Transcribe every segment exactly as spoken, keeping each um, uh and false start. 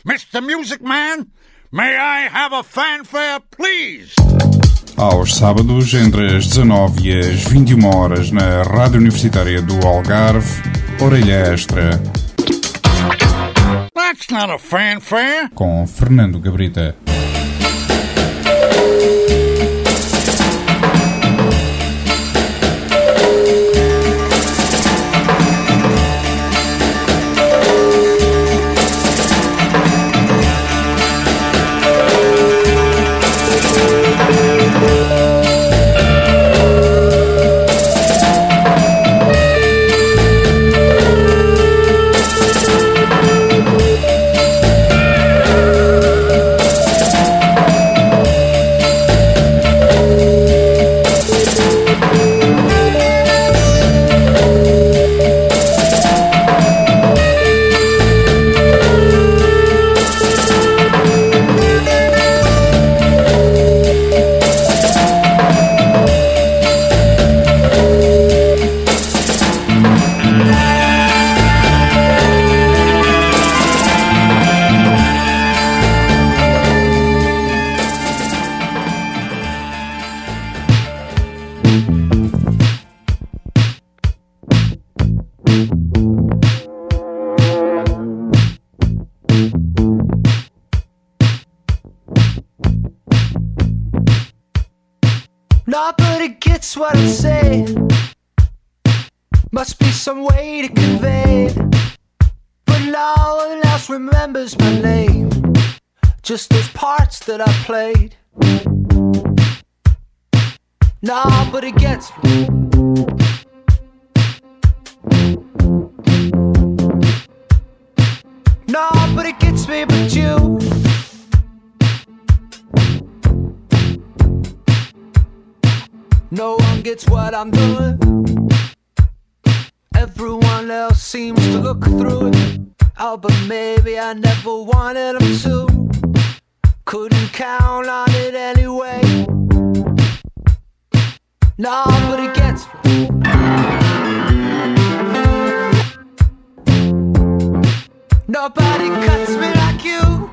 Mister Music Man, may I have a fanfare, please? Aos sábados, entre as dezanove e as vinte e uma horas, na Rádio Universitária do Algarve, Orelha Extra. That's not a fanfare. Com Fernando Gabrita. Nobody gets what I'm saying. Must be some way to convey. But no one else remembers my name. Just those parts that I played. Nobody gets me. Nobody gets me but you. No one gets what I'm doing. Everyone else seems to look through it. Oh, but maybe I never wanted them to. Couldn't count on it anyway. Nobody gets me. Nobody cuts me like you.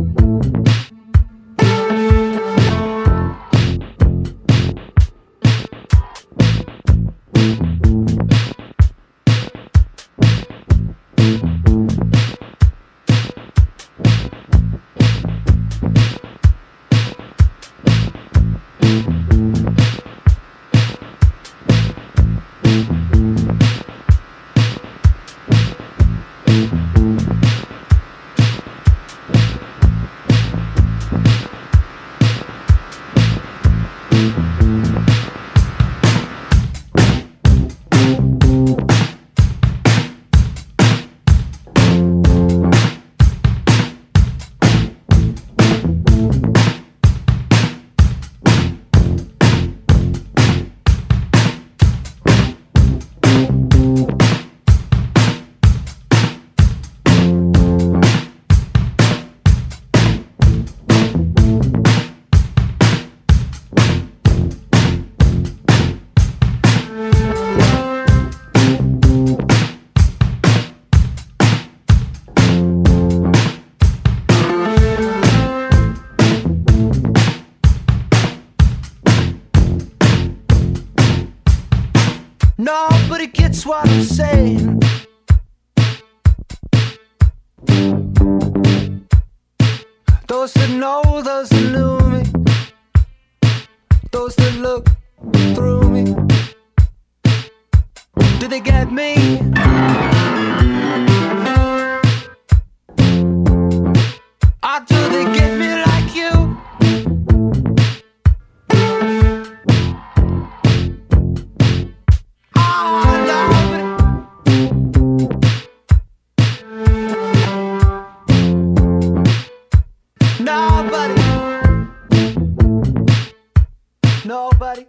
Nobody gets what I'm saying. Those that know, those that knew me, those that look through me. Do they get me? Or do they get me like you? Nobody.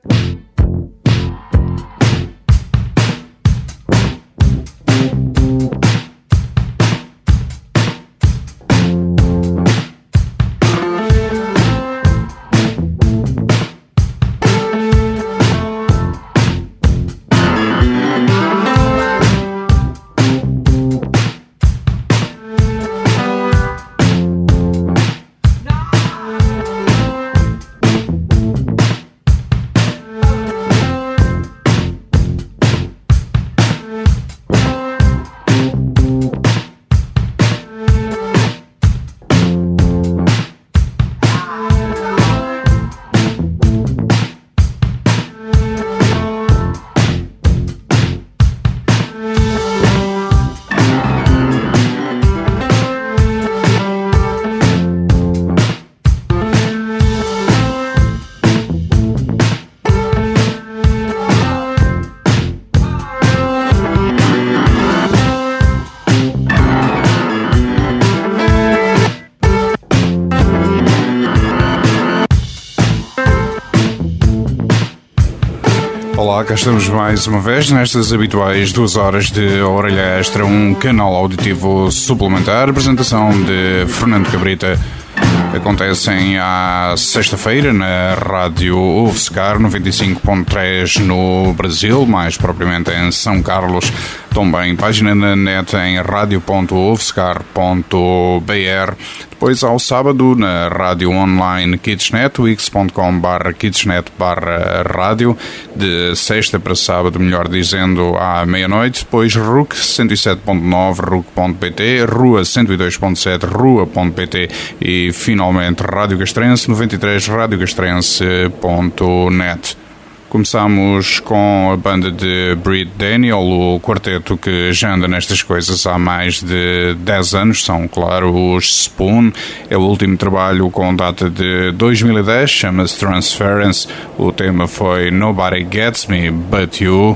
tal? Cá estamos mais uma vez nestas habituais duas horas de Orelha Extra, um canal auditivo suplementar. Apresentação de Fernando Cabrita. Acontecem à sexta-feira na Rádio U F S C A R noventa e cinco ponto três no Brasil, mais propriamente em São Carlos. Também página na net em radio ponto u f s c a r ponto b r. Depois ao sábado na rádio online Kidsnet, wix ponto com barra kidsnet barra rádio, de sexta para sábado, melhor dizendo, à meia-noite. Depois R U C cento e sete ponto nove, R U C ponto p t, Rua cento e dois ponto sete, rua ponto p t e finalmente Rádio Castrense noventa e três, rádio castrense ponto net. Começamos com a banda de Breed Daniel, o quarteto que já anda nestas coisas há mais de dez anos, são, claro, os Spoon. É o último trabalho com data de dois mil e dez, chama-se Transference. O tema foi Nobody Gets Me But You.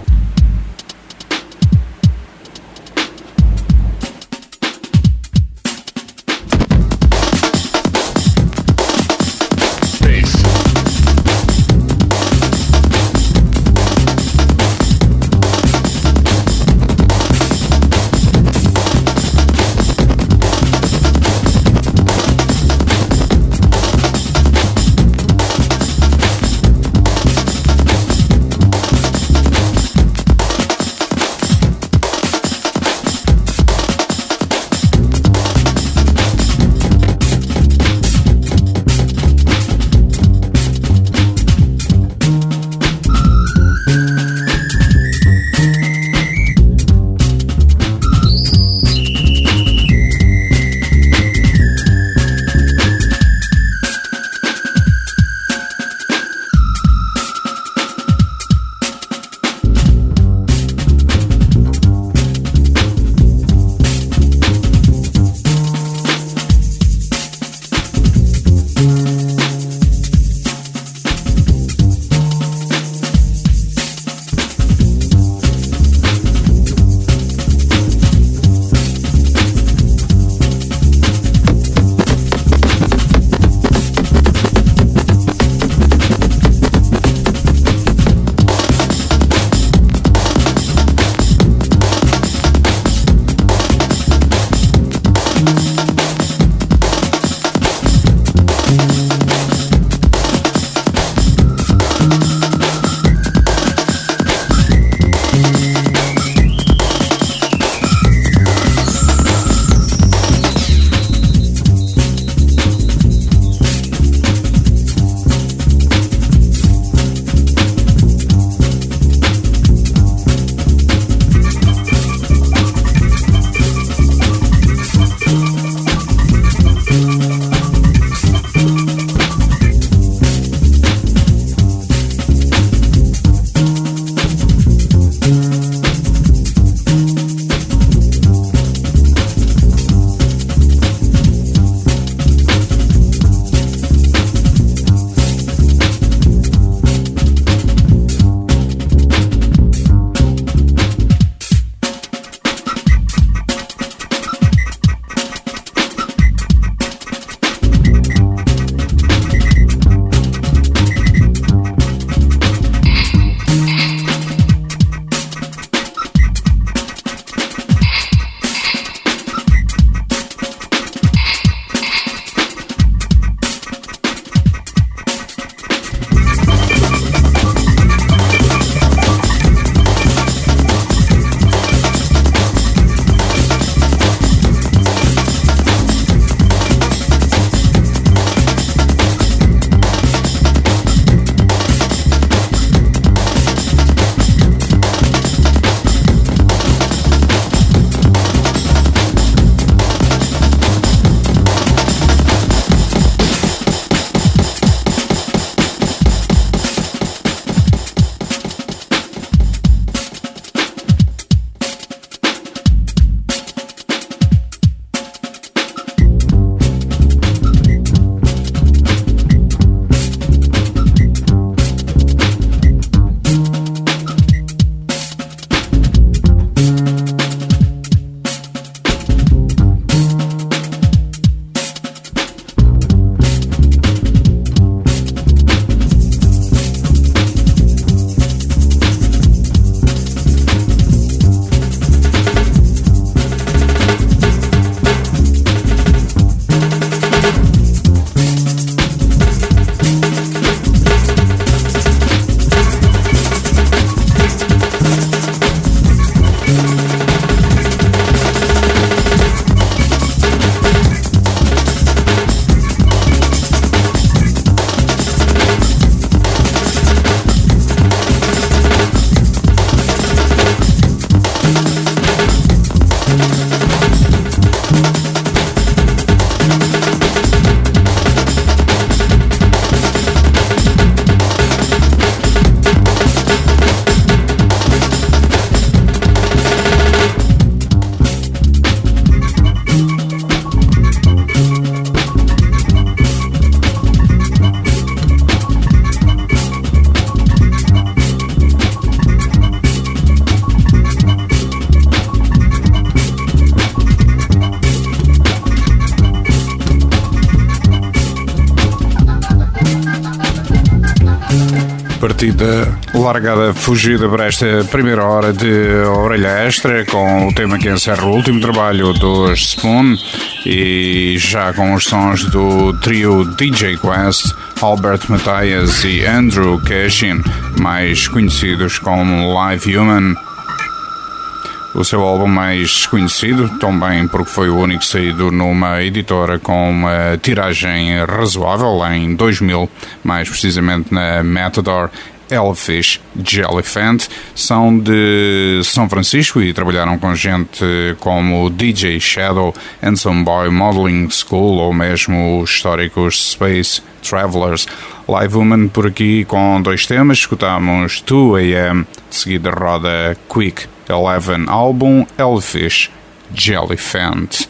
partida largada, fugida para esta primeira hora de Orelha Extra, com o tema que encerra o último trabalho dos Spoon e já com os sons do trio D J Quest, Albert Matthias e Andrew Cashin, mais conhecidos como Live Human. O seu álbum mais conhecido, também porque foi o único saído numa editora com uma tiragem razoável em dois mil, mais precisamente na Matador, Hellfish Jellyfant, são de São Francisco e trabalharam com gente como D J Shadow, Handsome Boy Modeling School ou mesmo os históricos Space Travelers. Live Woman por aqui com dois temas, escutamos two A M, de seguida roda Quick Eleven álbum Hellfish Jellyfant.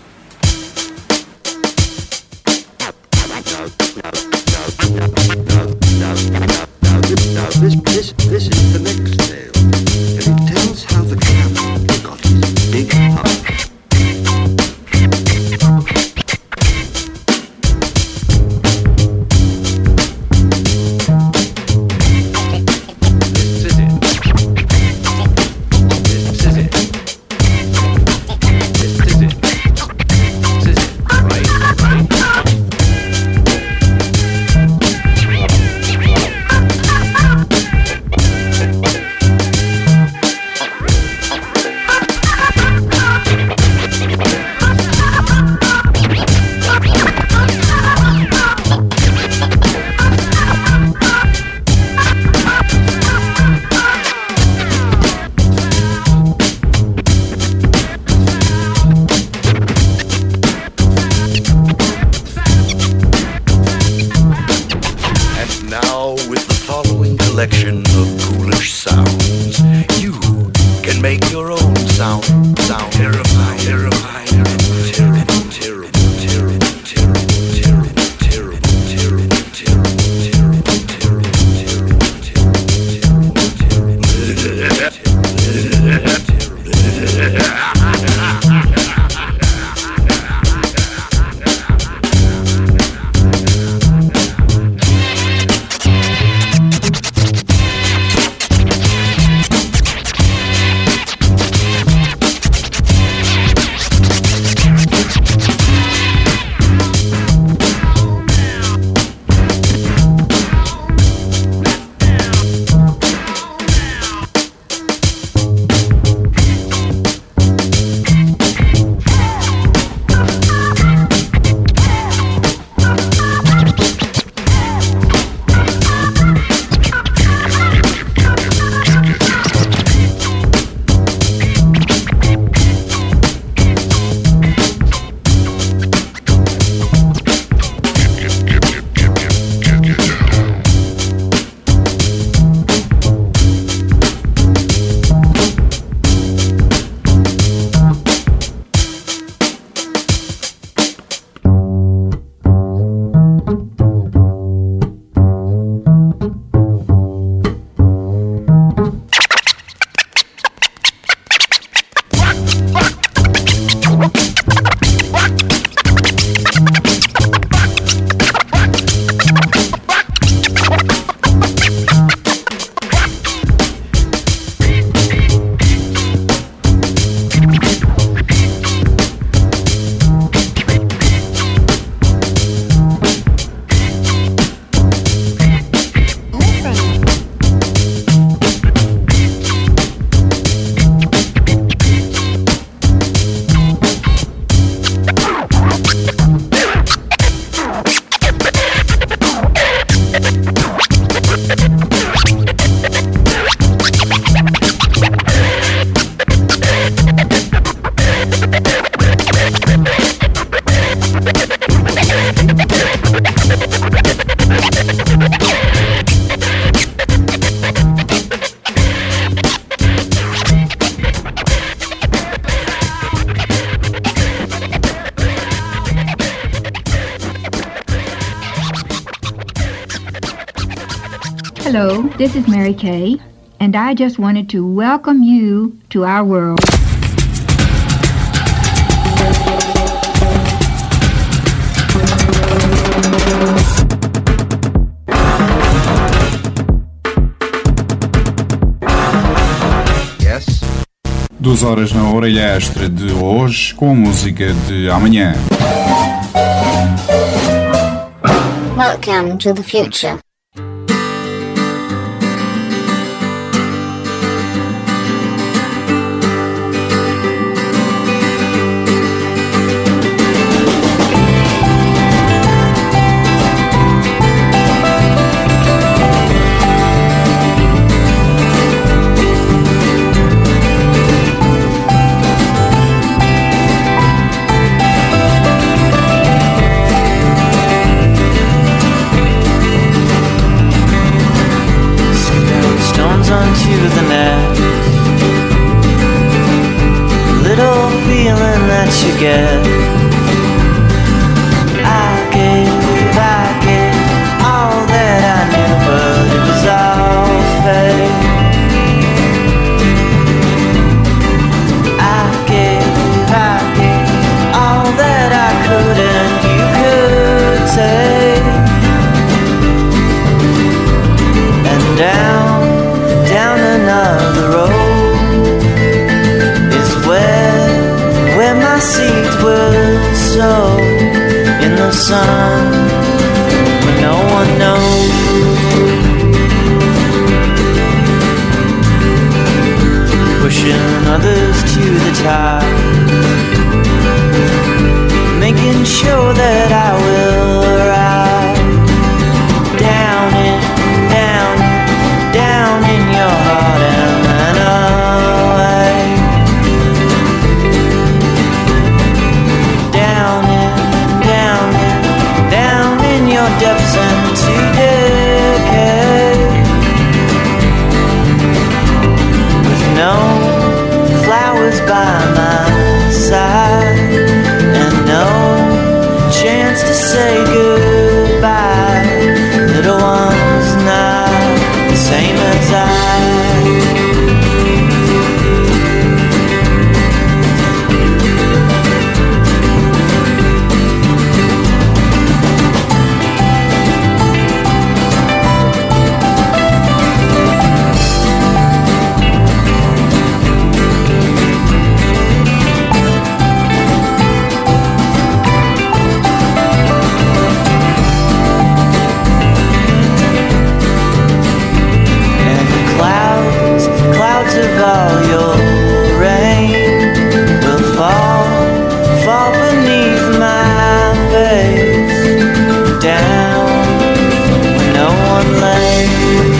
This, this, this is the next tale, and it tells how the camel got his big heart. Hello, this is Mary Kay, and I just wanted to welcome you to our world. duas horas na orelha extra de hoje com a música de amanhã. Welcome to the future. Onto the net, little feeling that you get. I gave, I gave all that I knew, but it was all fake. I gave, I gave all that I could and you could take. And down down another road is where, where my seeds will sow in the sun when no one knows. Pushing others to the top, making sure that I will arrive down in, down in, down in your heart and then away. Down in, down in, down in your depths and to decay. With no flowers by my side and no chance to say goodbye. Little one's not the same as I. Of all your rain will fall, fall beneath my face, down where no one lays.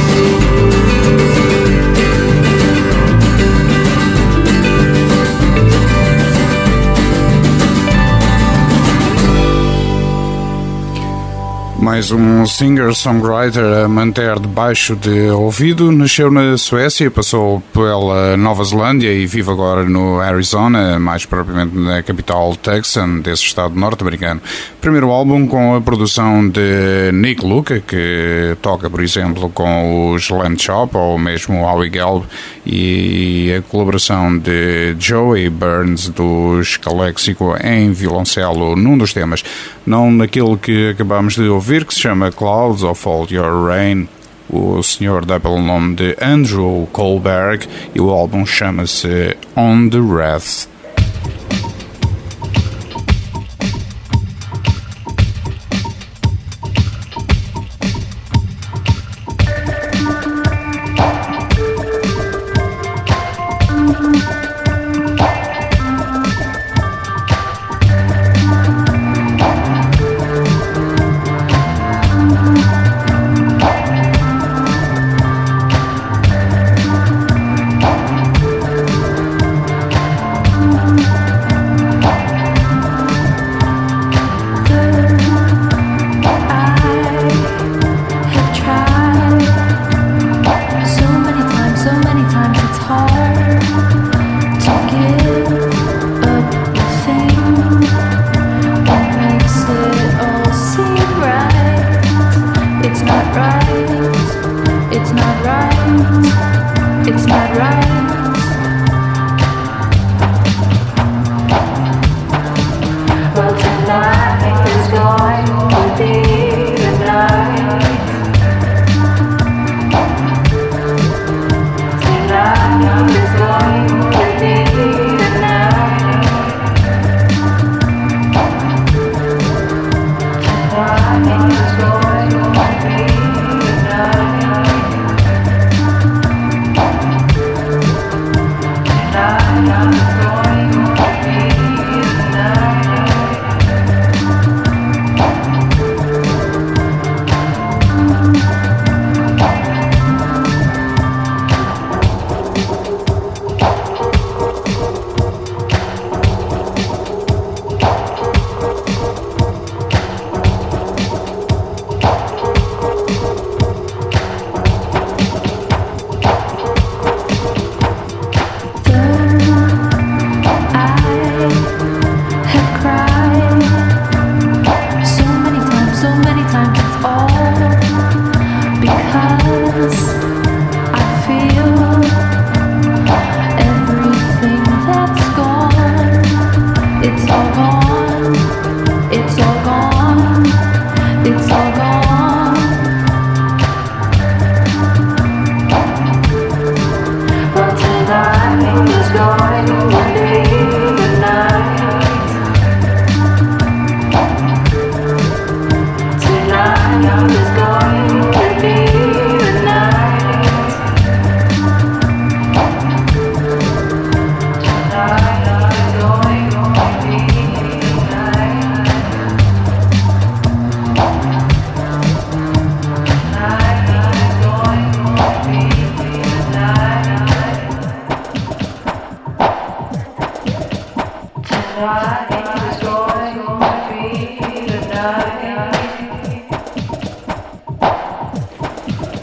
Mais um singer-songwriter a manter debaixo de ouvido. Nasceu na Suécia, passou pela Nova Zelândia e vive agora no Arizona, mais propriamente na capital Texan desse estado norte-americano. Primeiro álbum com a produção de Nick Luca, que toca, por exemplo, com os Lamb Chop ou mesmo Howie Gelb, e a colaboração de Joey Burns dos Calexico em violoncelo num dos temas, não naquele que acabamos de ouvir, que se chama Clouds of All Your Rain. O senhor dá pelo nome de Andrew Kohlberg e o álbum chama-se On the Wrath.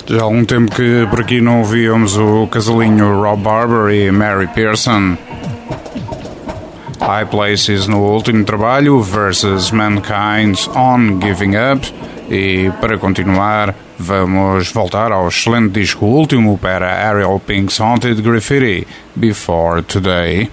Já há algum tempo que por aqui não ouvíamos o casalinho Rob Barber e Mary Pearson. High Places no último trabalho versus Mankind's On Giving Up. E para continuar, vamos voltar ao excelente disco último para Ariel Pink's Haunted Graffiti, Before Today.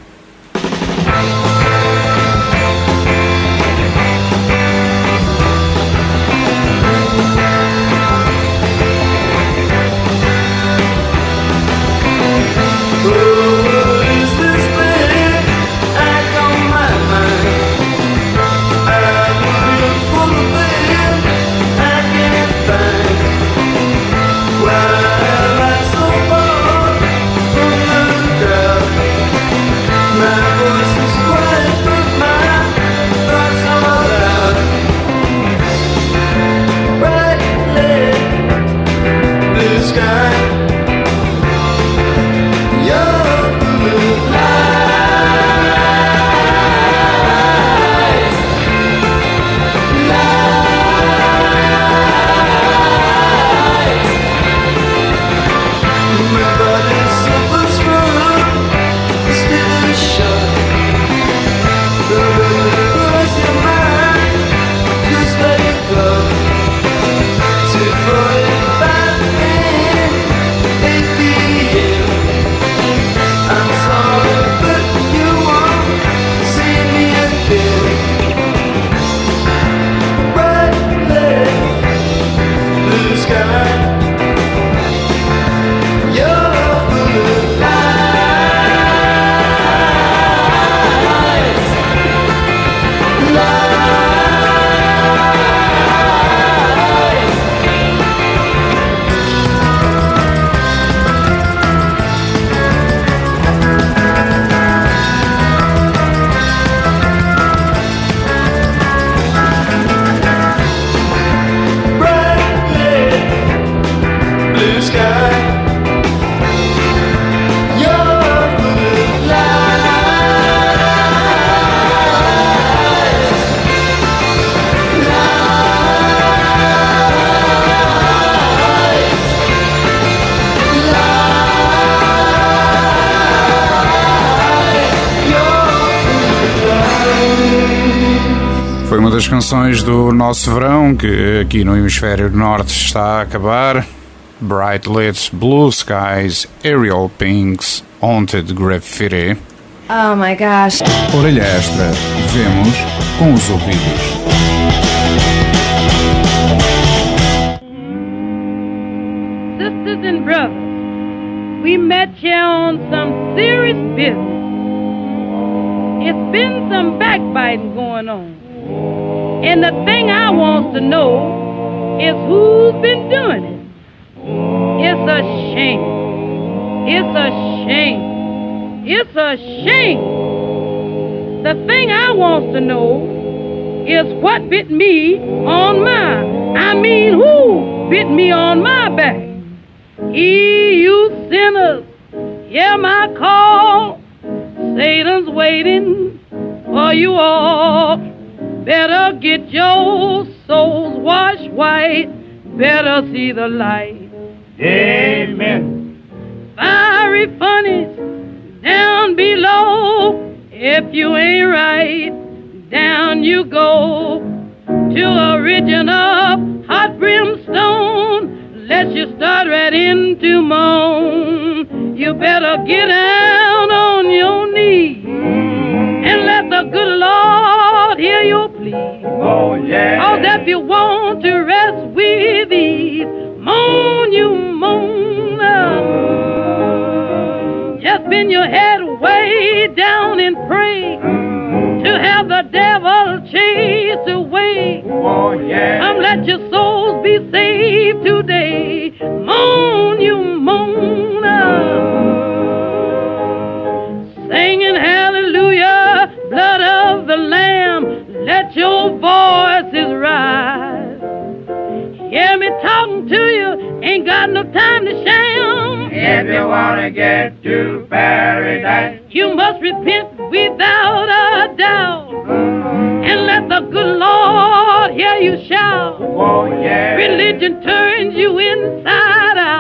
Foi uma das canções do nosso verão que aqui no hemisfério norte está a acabar. Bright Lit Blue Skies, Ariel Pink's Haunted Graffiti. Oh my gosh. Orelha extra, vemos com os ouvidos. Sisters and brothers, we met here on some serious business. It's been some backbiting going on. And the thing I want to know is who's been doing it. It's a shame. It's a shame. It's a shame. The thing I want to know is what bit me on my, I mean who bit me on my back. Ye, you sinners, hear my call. Satan's waiting for you all. Better get your souls washed white. Better see the light. Amen. Fiery funnies down below. If you ain't right, down you go to a region of hot brimstone. Let you start right into moan. You better get down on your knees and let the good Lord hear your plea. Oh, yeah. Cause if you want to rest with ease, moan, you moan. Uh, just bend your head way down and pray to have the devil chased away. Oh, yeah. Come let your souls be saved today. Moan, you moan. Uh, singing hallelujah, blood of the Lamb, let your voices rise. Hear me talking to you, ain't got no time to sham. If you wanna get to paradise, you must repent without a doubt. Mm-hmm. And let the good Lord hear you shout. Oh, yeah. Religion turns you inside out.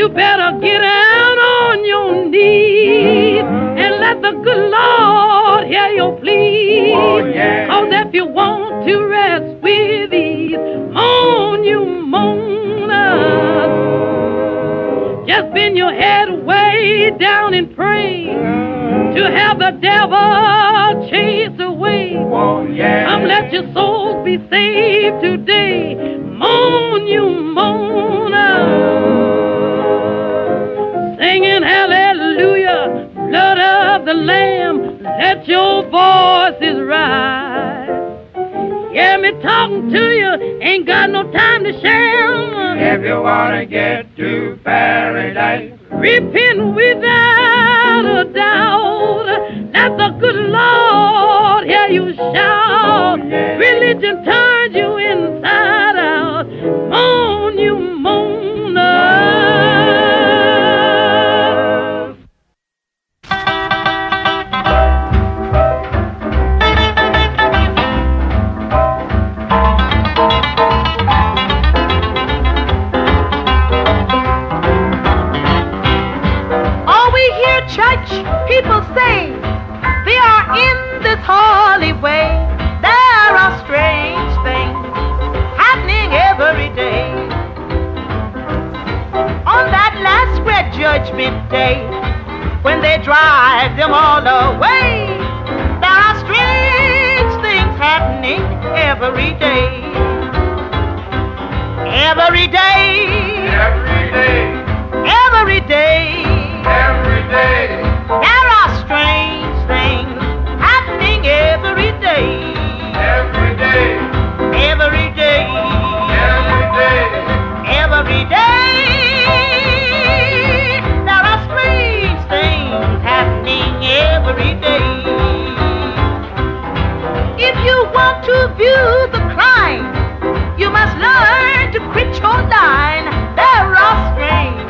you better get down on your knees and let the good Lord hear your plea. Oh, yeah. 'Cause if you want to rest with ease, moan you moaners. Just bend your head way down and pray to have the devil chase away. Oh, yeah. Come let your souls be saved today. Moan you moaners. Singing hallelujah, blood of the Lamb, let your voices rise. Hear me talking to you, ain't got no time to share. If you wanna get to paradise, repent without a doubt. Let the good Lord hear you shout. Oh, yeah. Religion turns you inside out. Moan you moaners. Church people say they are in this holy way. There are strange things happening every day. On that last great judgment day, when they drive them all away, there are strange things happening every day. Every day. Every day. Every day. Every day. There are strange things happening every day. Every day. Every day. Every day. Every day. There are strange things happening every day. If you want to view the crime, you must learn to quit your line. There are strange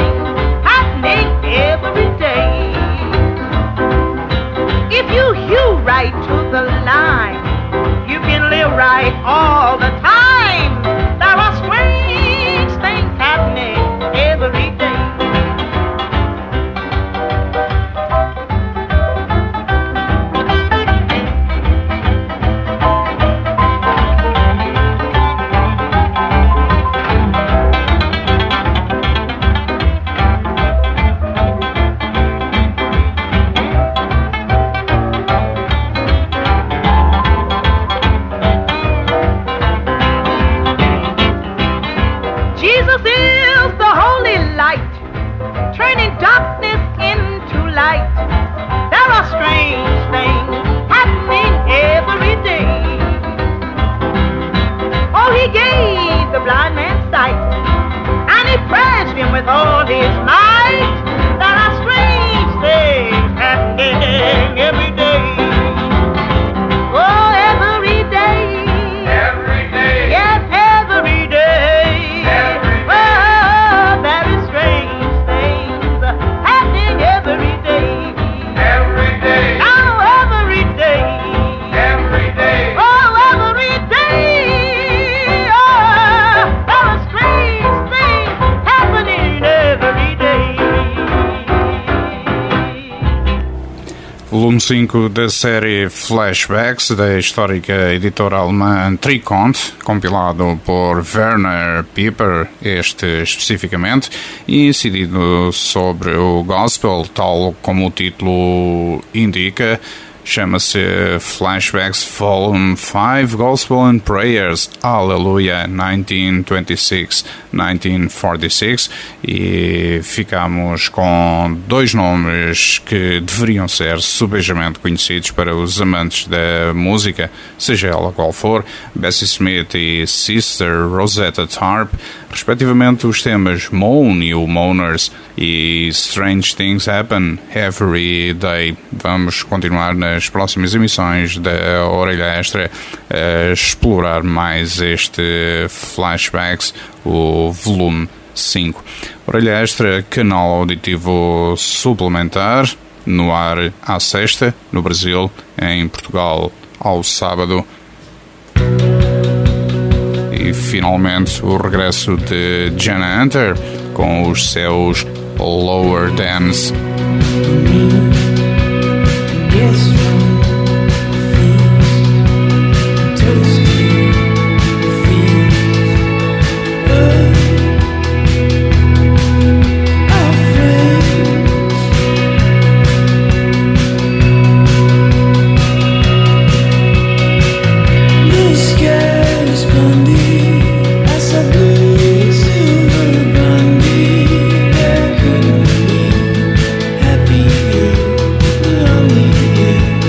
every day. If you hew right to the line, you can live right all the time. There are strange things happening every day. Darkness into light. There are strange things happening every day. Oh, he gave the blind man sight, and he praised him with all his might. There are strange things happening every day. Oh, every day. Every day. Yes, every day. Every day. Oh, very strange. Every day. Every day. Oh, every day. Every day. Oh, every day. Oh, there are strange things happening every day. Volume cinco da série Flashbacks da histórica editora alemã Trikont, compilado por Werner Pieper, este especificamente, e incidido sobre o gospel, tal como o título indica. Chama-se Flashbacks Volume five Gospel and Prayers, Hallelujah, nineteen twenty-six to nineteen forty-six, e ficamos com dois nomes que deveriam ser subejamente conhecidos para os amantes da música, seja ela qual for, Bessie Smith e Sister Rosetta Tarp, respectivamente os temas Moan e o Moaners e Strange Things Happen Every Day. Vamos continuar nas próximas emissões da Orelha Extra a explorar mais este Flashbacks, o volume cinco. Orelha Extra, canal auditivo suplementar, no ar à sexta, no Brasil, em Portugal ao sábado. E finalmente o regresso de Jana Hunter com os seus Lower Dance. Happy, lonely.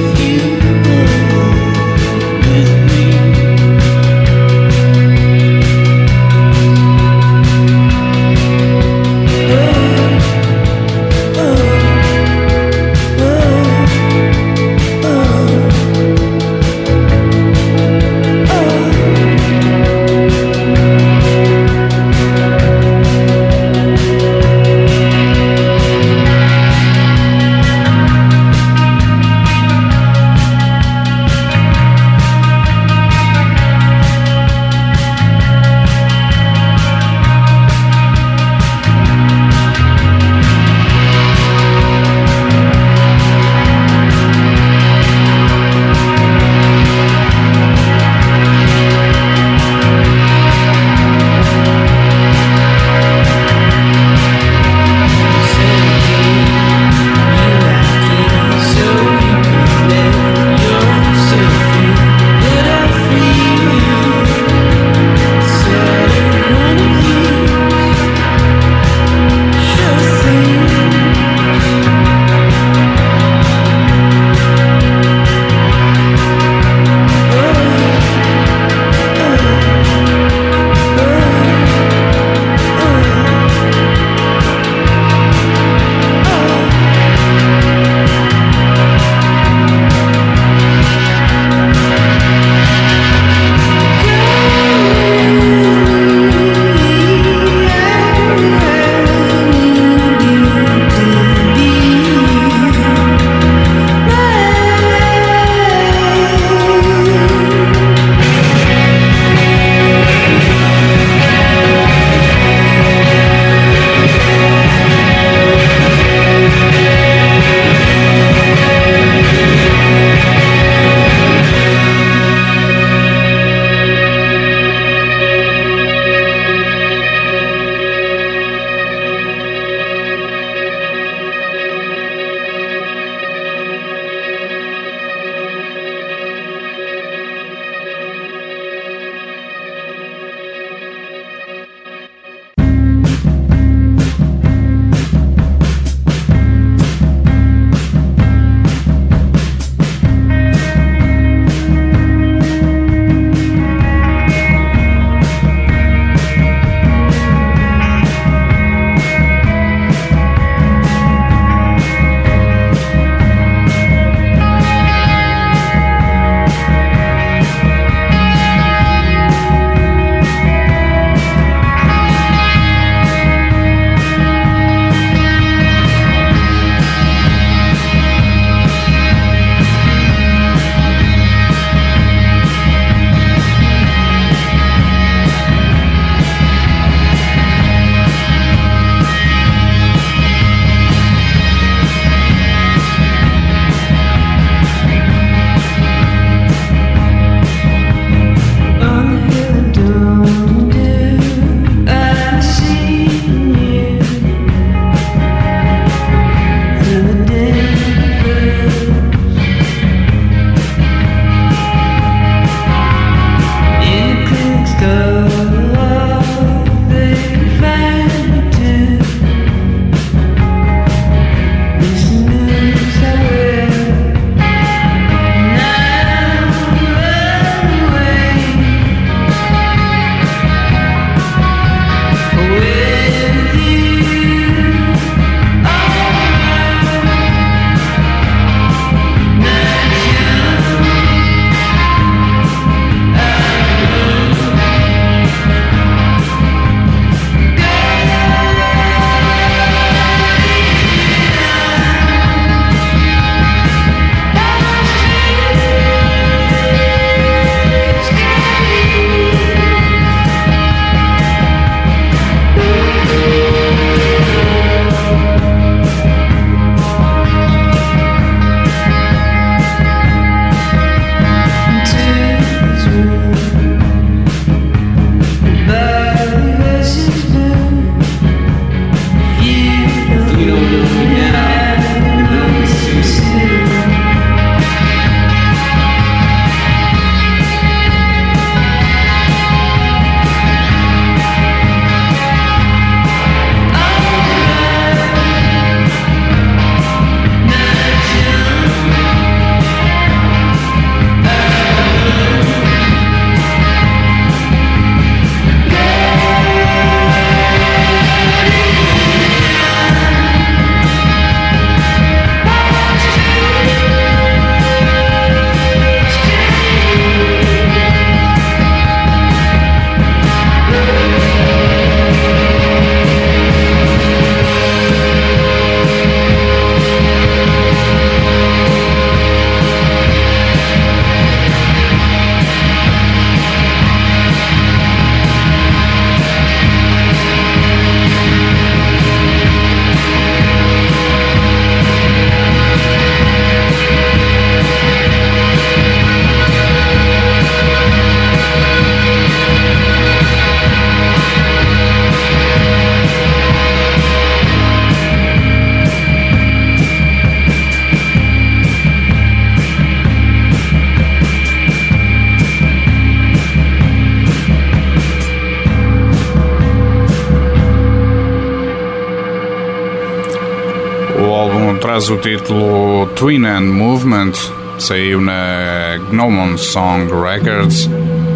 traz o título Twin End Movement, saiu na Gnomon Song Records.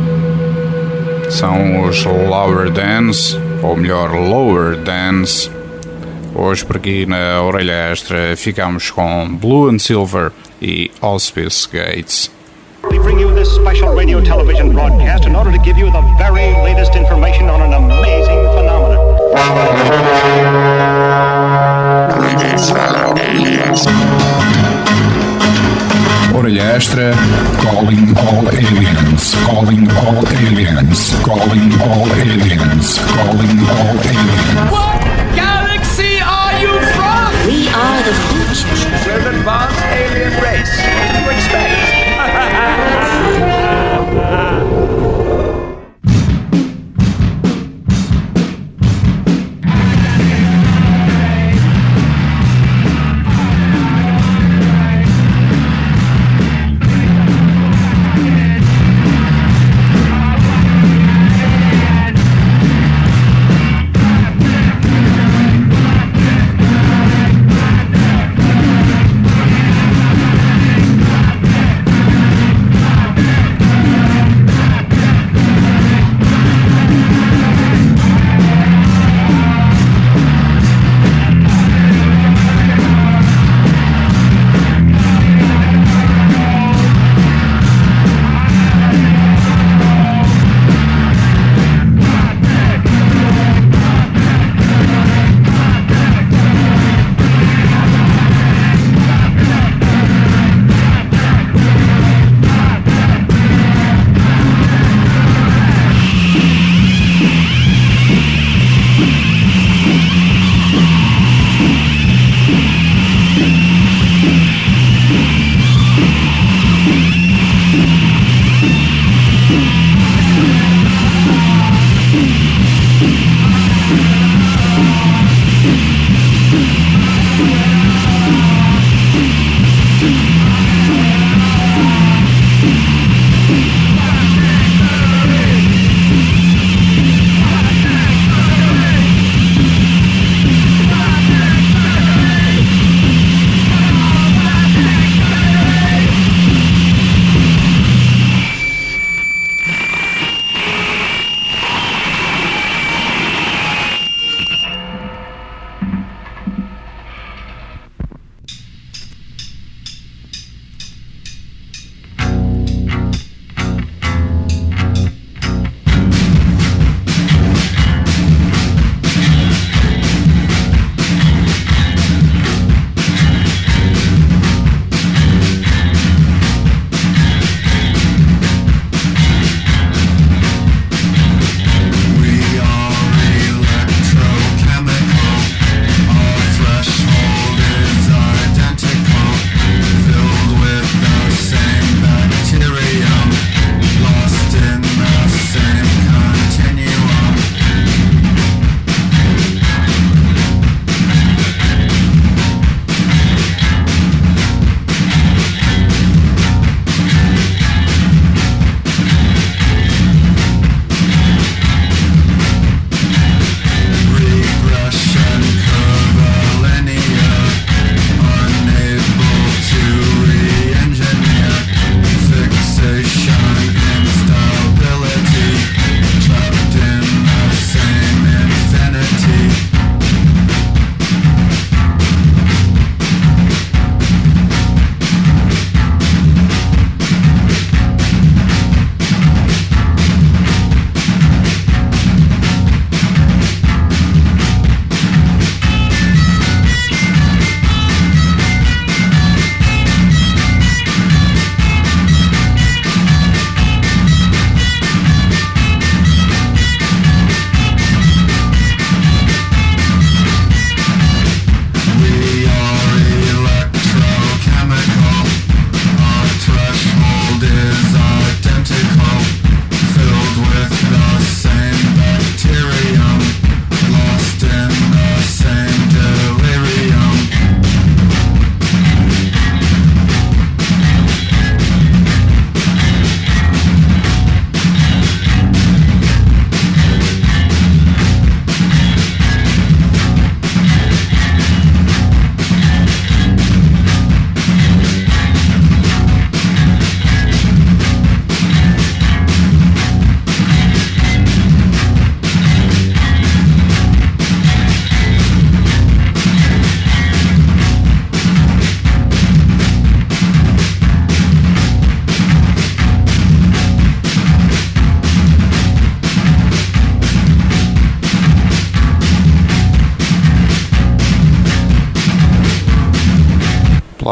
São os Lower Dance, ou melhor, Lower Dance. Hoje por aqui na Orelha Extra ficamos com Blue and Silver e Auspice Gates. We bring you this special radio television broadcast in order to give you the very latest information on an amazing phenomenon. Orelha Extra, calling all aliens, calling all aliens, calling all aliens, calling all aliens. What galaxy are you from? We are the future. We're an advanced alien race. What did you expect?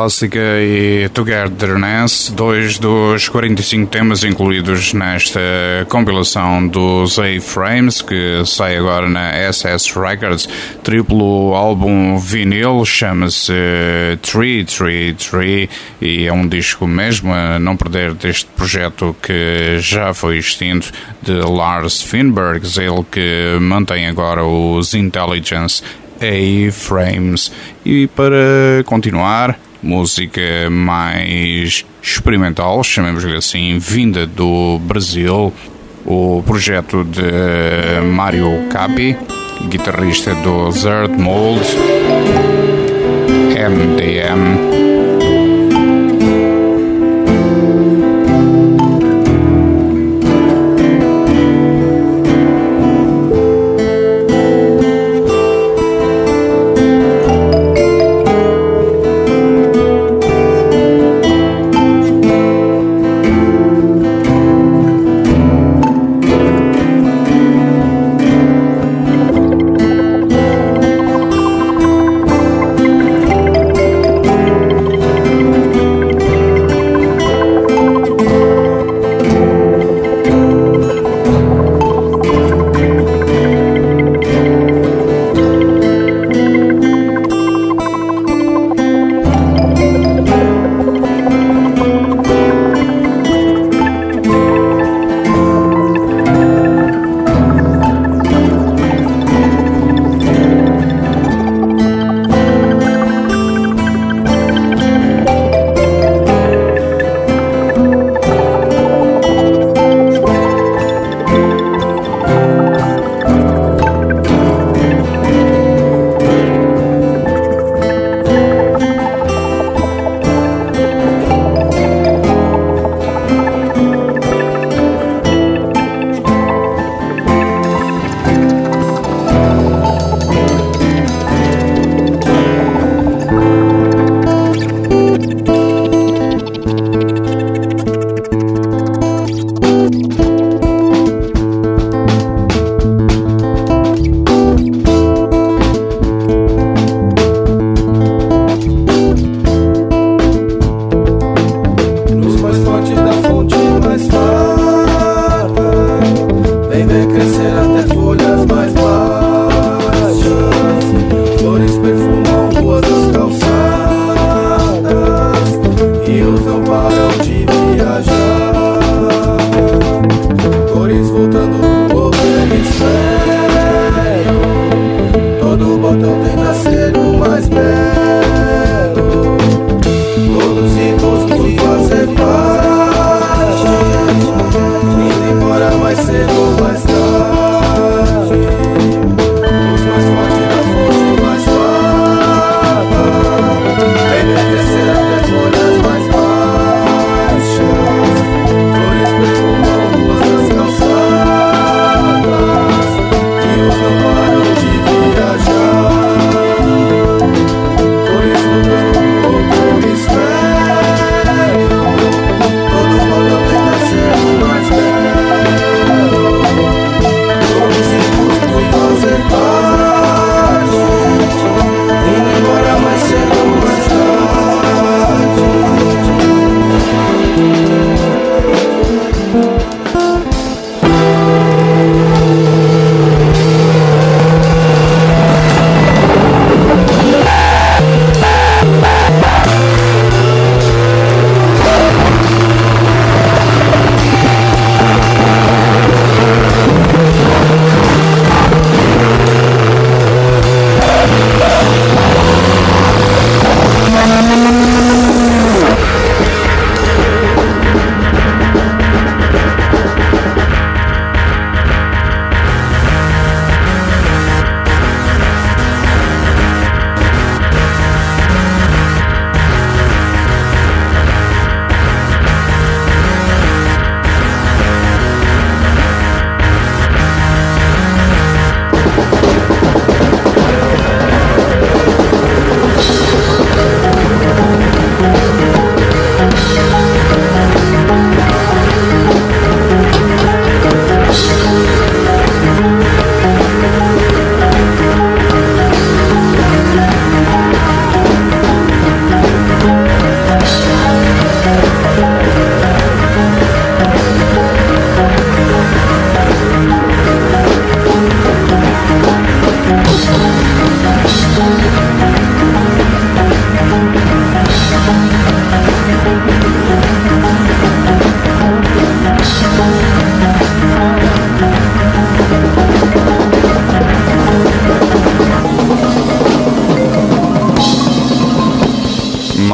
clássica e Togetherness, dois dos quarenta e cinco temas incluídos nesta compilação dos A-Frames, que sai agora na S S Records, triplo álbum vinil, chama-se Tree, Tree, Tree, e é um disco mesmo a não perder deste projeto que já foi extinto, de Lars Finberg, ele que mantém agora os Intelligence A-Frames. E para continuar, música mais experimental, chamemos-lhe assim, vinda do Brasil, o projeto de Mário Capi, guitarrista do Zerd Mold, M D M.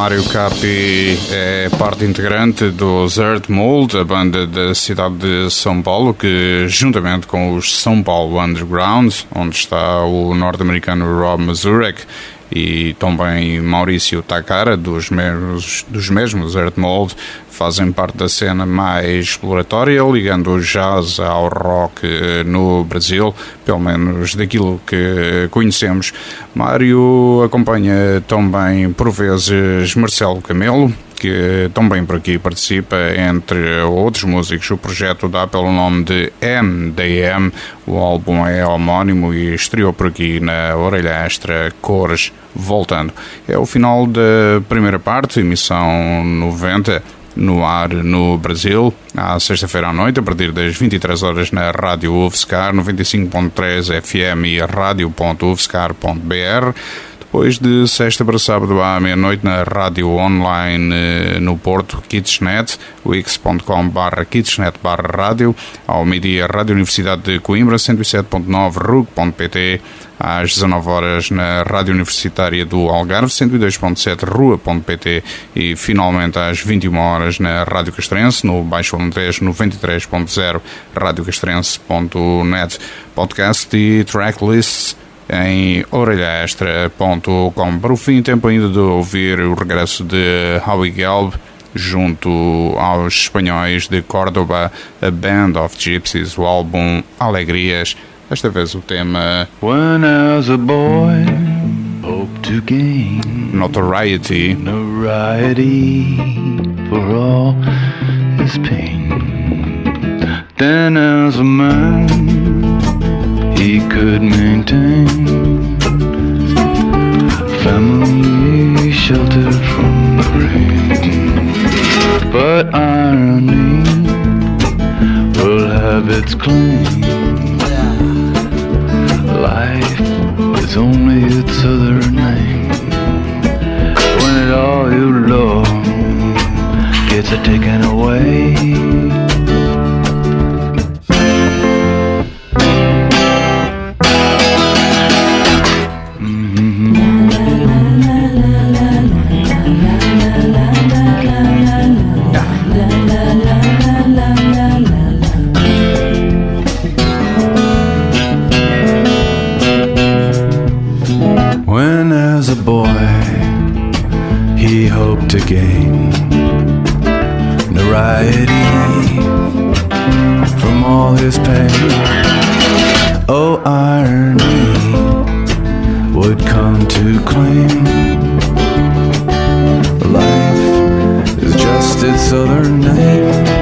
Mário Capi é parte integrante do Earth Mold, a banda da cidade de São Paulo, que juntamente com os São Paulo Underground, onde está o norte-americano Rob Mazurek e também Maurício Takara, dos mesmos, dos mesmos Earth Mold, fazem parte da cena mais exploratória, ligando o jazz ao rock no Brasil, pelo menos daquilo que conhecemos. Mário acompanha também, por vezes, Marcelo Camelo, que também por aqui participa, entre outros músicos. O projeto dá pelo nome de M D M, o álbum é homónimo e estreou por aqui na Orelha Extra Cores Voltando. É o final da primeira parte, emissão noventa, no ar no Brasil, à sexta-feira à noite, a partir das vinte e três horas na Rádio U F S C A R noventa e cinco ponto três F M e rádio ponto u f s c a r ponto b r. Depois de sexta para sábado à meia-noite na rádio online no Porto, Kitsnet, wix ponto com barra kitsnet barra rádio, ao meio-dia Rádio Universidade de Coimbra, cento e sete ponto nove r u g ponto p t, às dezanove horas na Rádio Universitária do Algarve, cento e dois ponto sete rua ponto p t e finalmente às vinte e uma horas na Rádio Castrense, no Baixo Alentejo noventa e três ponto zero, rádio castrense ponto net. Podcast e tracklists em orelha extra ponto com. Para o fim, tempo ainda de ouvir o regresso de Howie Gelb junto aos espanhóis de Córdoba, a Band of Gypsies, o álbum Alegrias. Esta vez o tema When as a boy hope to gain Notoriety, notoriety for all his pain. Then as a man he could maintain family sheltered from the rain. But irony will have its claim. Life is only its other name. When it all you love gets it taken away. To gain notoriety from all his pain. Oh, irony would come to claim life is just its other name.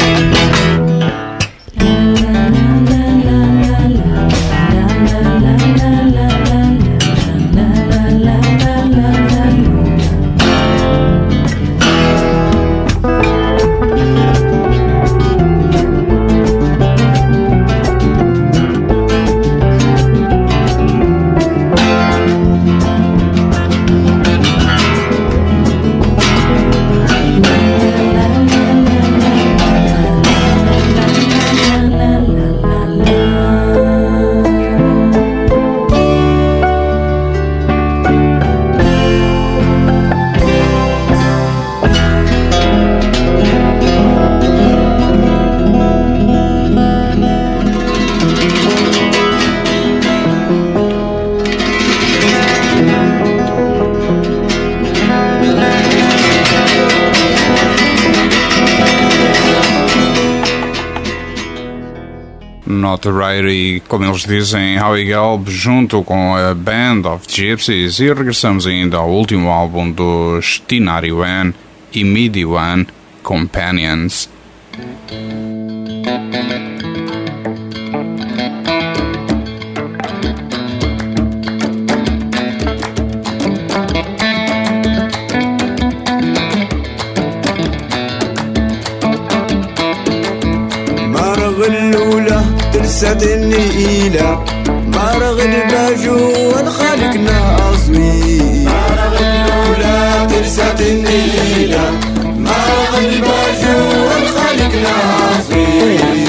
Notoriety, como eles dizem, Howie Gelb junto com a Band of Gypsies, e regressamos ainda ao último álbum dos Tinariwen e Midiwan, Companions. تنسات النيلة مرغ الباجو والخالقنا أصوي مرغ الأولى تنسات النيلة مرغ الباجو والخالقنا أصوي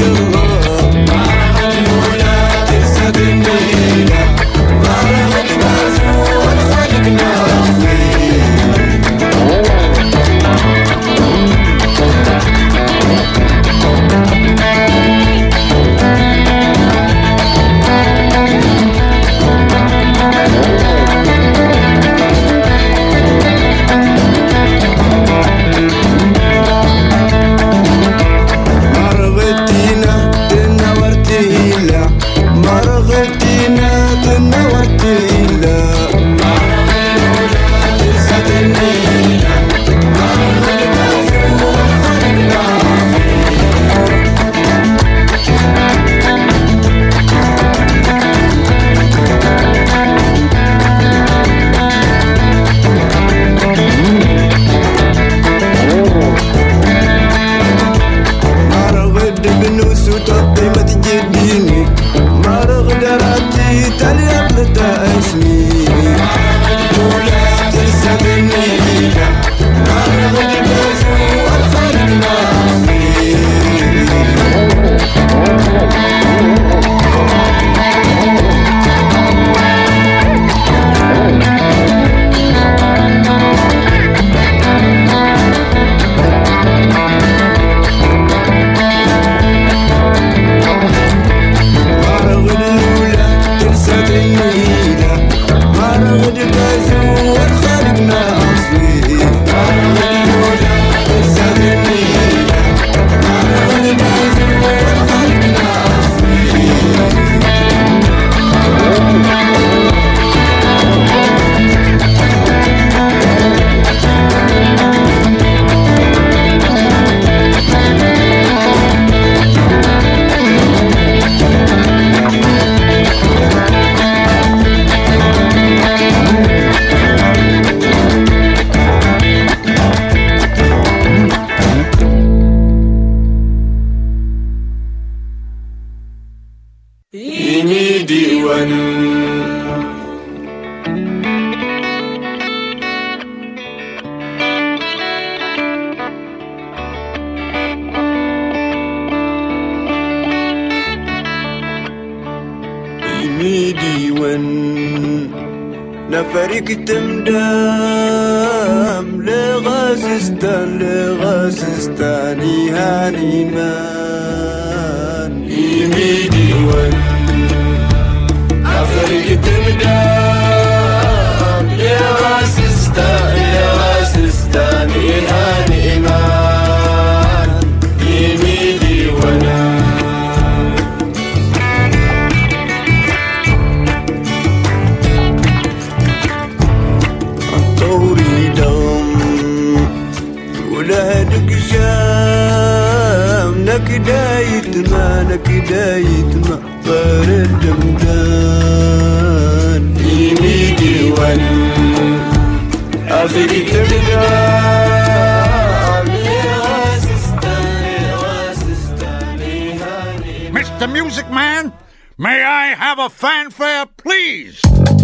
Mister Music Man, may I have a fanfare, please?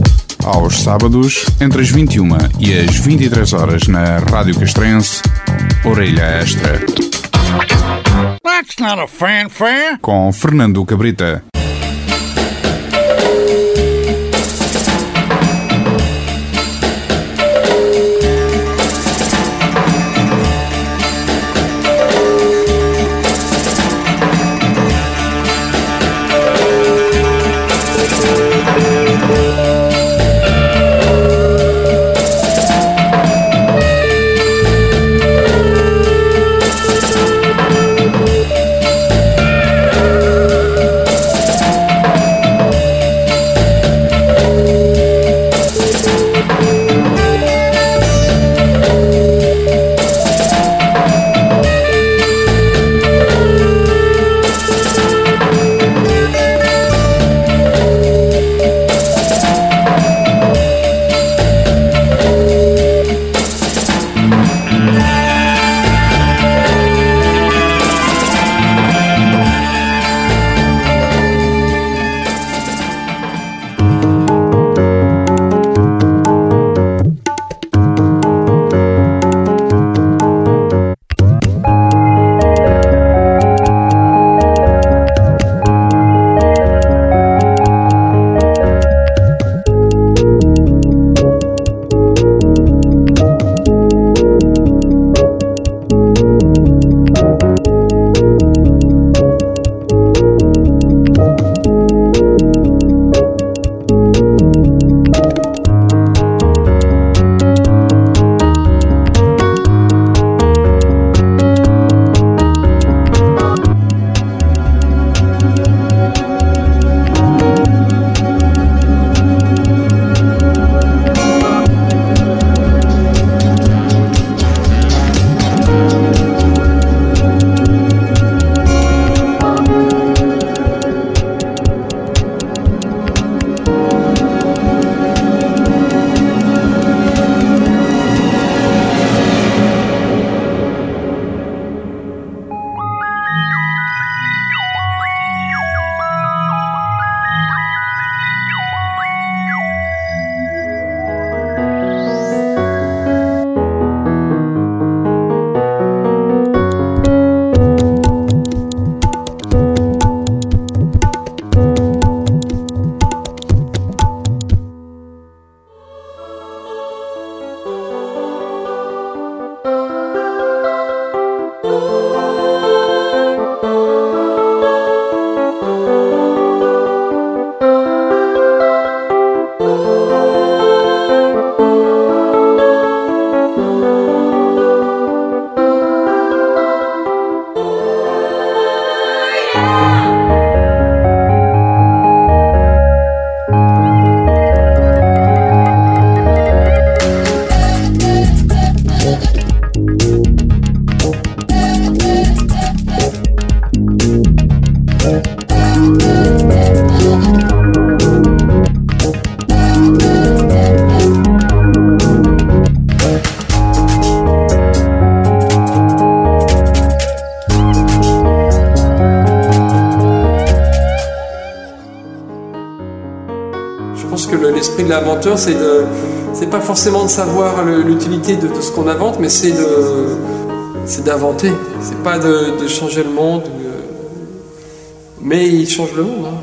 Aos sábados, entre as vinte e uma e as vinte e três horas na Rádio Castrense, Orelha Extra. That's not a fanfare. Com Fernando Cabrita. L'esprit de l'inventeur, c'est de, c'est pas forcément de savoir le, l'utilité de, de ce qu'on invente, mais c'est de, c'est d'inventer. C'est pas de, de changer le monde, mais il change le monde. Hein.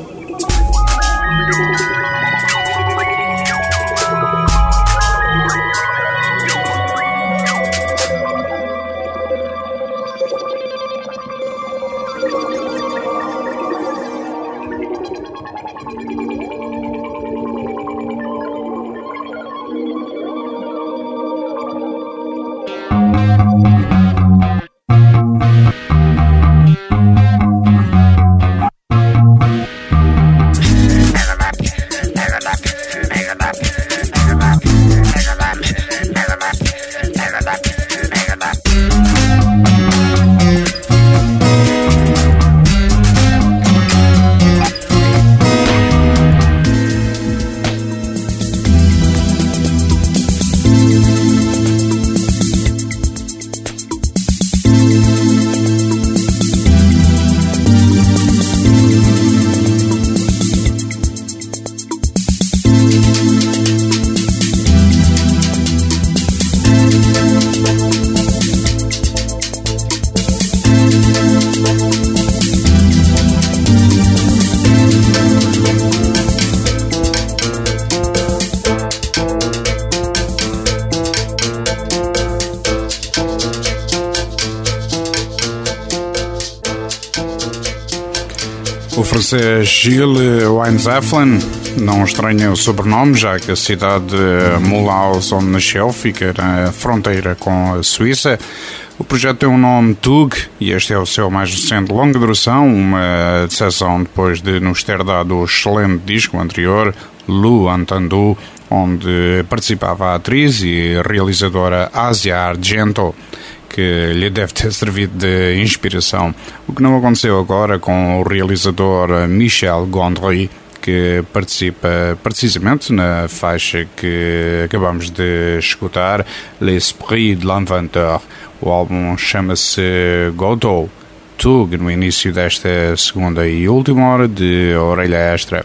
O francês Gilles Weinzefflen não estranha o sobrenome, já que a cidade de Mulhouse, onde nasceu, fica na fronteira com a Suíça. O projeto tem o nome Tug e este é o seu mais recente longa duração, uma decepção depois de nos ter dado o excelente disco anterior, Lou Entendu, onde participava a atriz e realizadora Asia Argento, que lhe deve ter servido de inspiração, o que não aconteceu agora com o realizador Michel Gondry, que participa precisamente na faixa que acabamos de escutar, L'Esprit de l'Inventeur. O álbum chama-se Godot, Tug, no início desta segunda e última hora de Orelha Extra.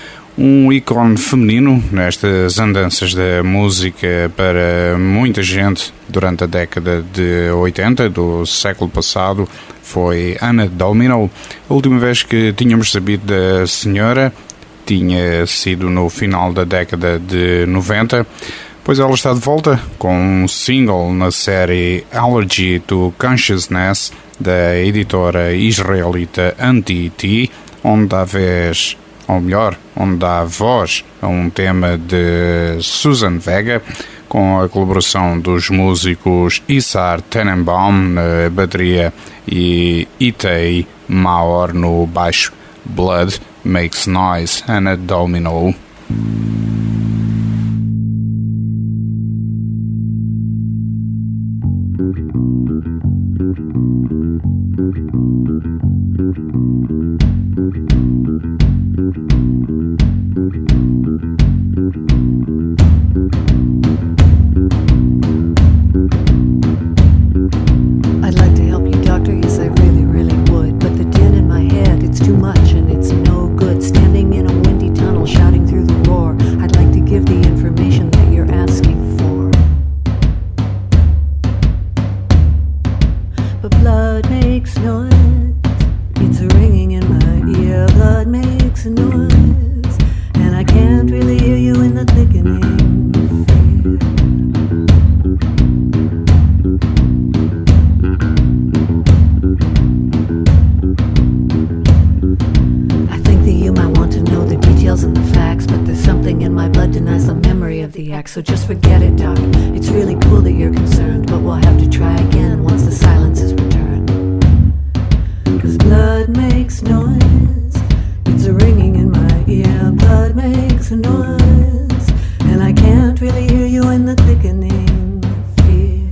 Um ícone feminino nestas andanças da música para muita gente durante a década de oitenta do século passado foi Anna Domino. A última vez que tínhamos sabido da senhora tinha sido no final da década de noventa, pois ela está de volta com um single na série Allergy to Consciousness da editora israelita Anti-T, onde dá vez, ou melhor, onde dá voz a um tema de Susan Vega, com a colaboração dos músicos Issar Tenenbaum na bateria e Itay Maor no baixo. Blood Makes Noise, Anna Domino. So just forget it, Doc. It's really cool that you're concerned, but we'll have to try again once the silence is returned. 'Cause blood makes noise. noise, and I can't really hear you in the thickening fear.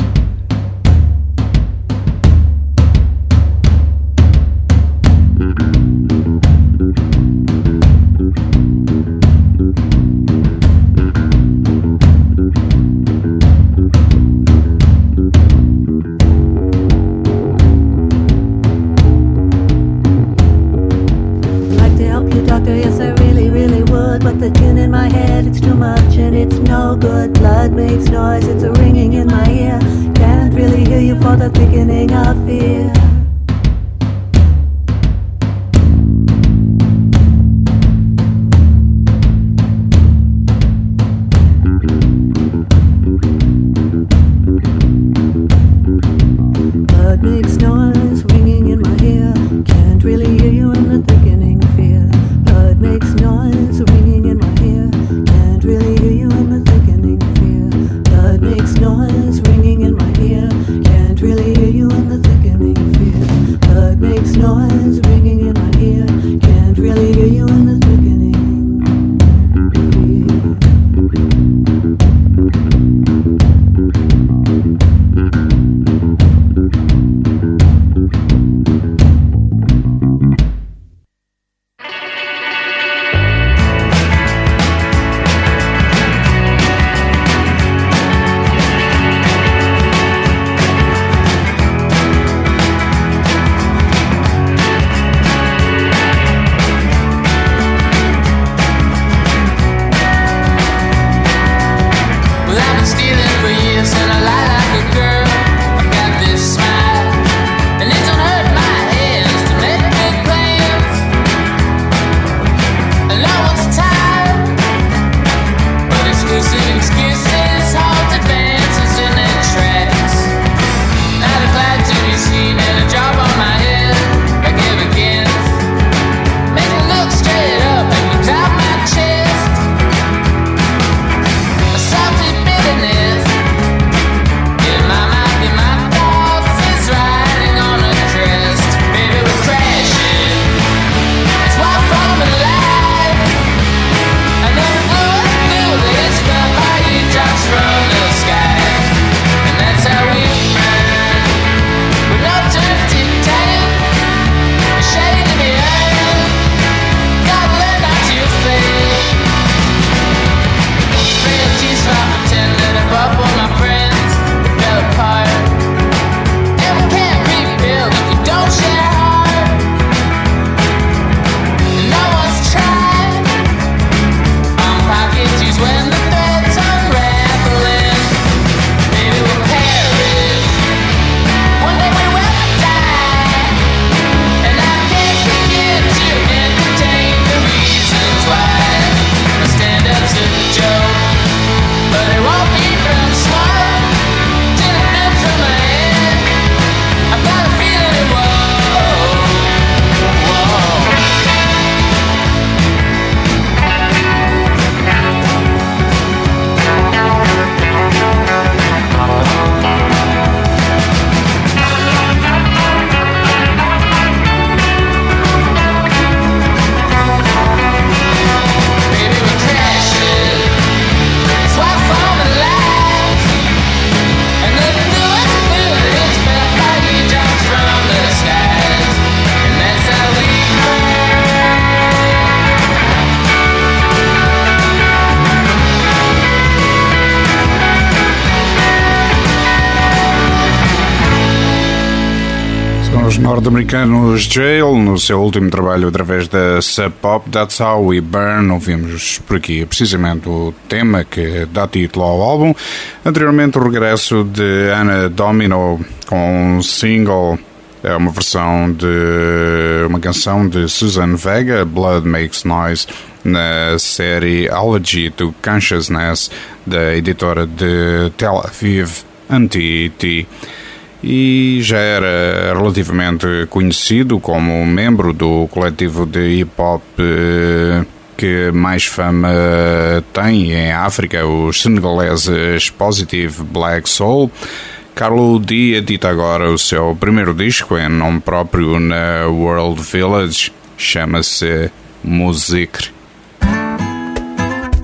But the tune in my head, it's too much and it's no good. Blood makes noise, it's a ringing in my ear. Can't really hear you for the thickening of fear. Blood makes noise, ringing in my ear. Can't really hear you in the thickening fear. Blood makes noise, ringing in my ear. Can't really hear you in the thickening fear. Blood makes noise, ringing in my ear. Can't really hear you in the thickening fear. Blood makes noise, ringing in my ear. Can't really hear you in the thickening fear. Norte-americanos Jail, no seu último trabalho através da Sub Pop, That's How We Burn. Ouvimos por aqui precisamente o tema que dá título ao álbum. Anteriormente o regresso de Anna Domino com um single, é uma versão de uma canção de Suzanne Vega, Blood Makes Noise, na série Allergy to Consciousness da editora de Tel Aviv, Anti-E T. E já era relativamente conhecido como membro do coletivo de hip-hop que mais fama tem em África, os senegaleses Positive Black Soul. Carlo D edita agora o seu primeiro disco em nome próprio na World Village, chama-se Music.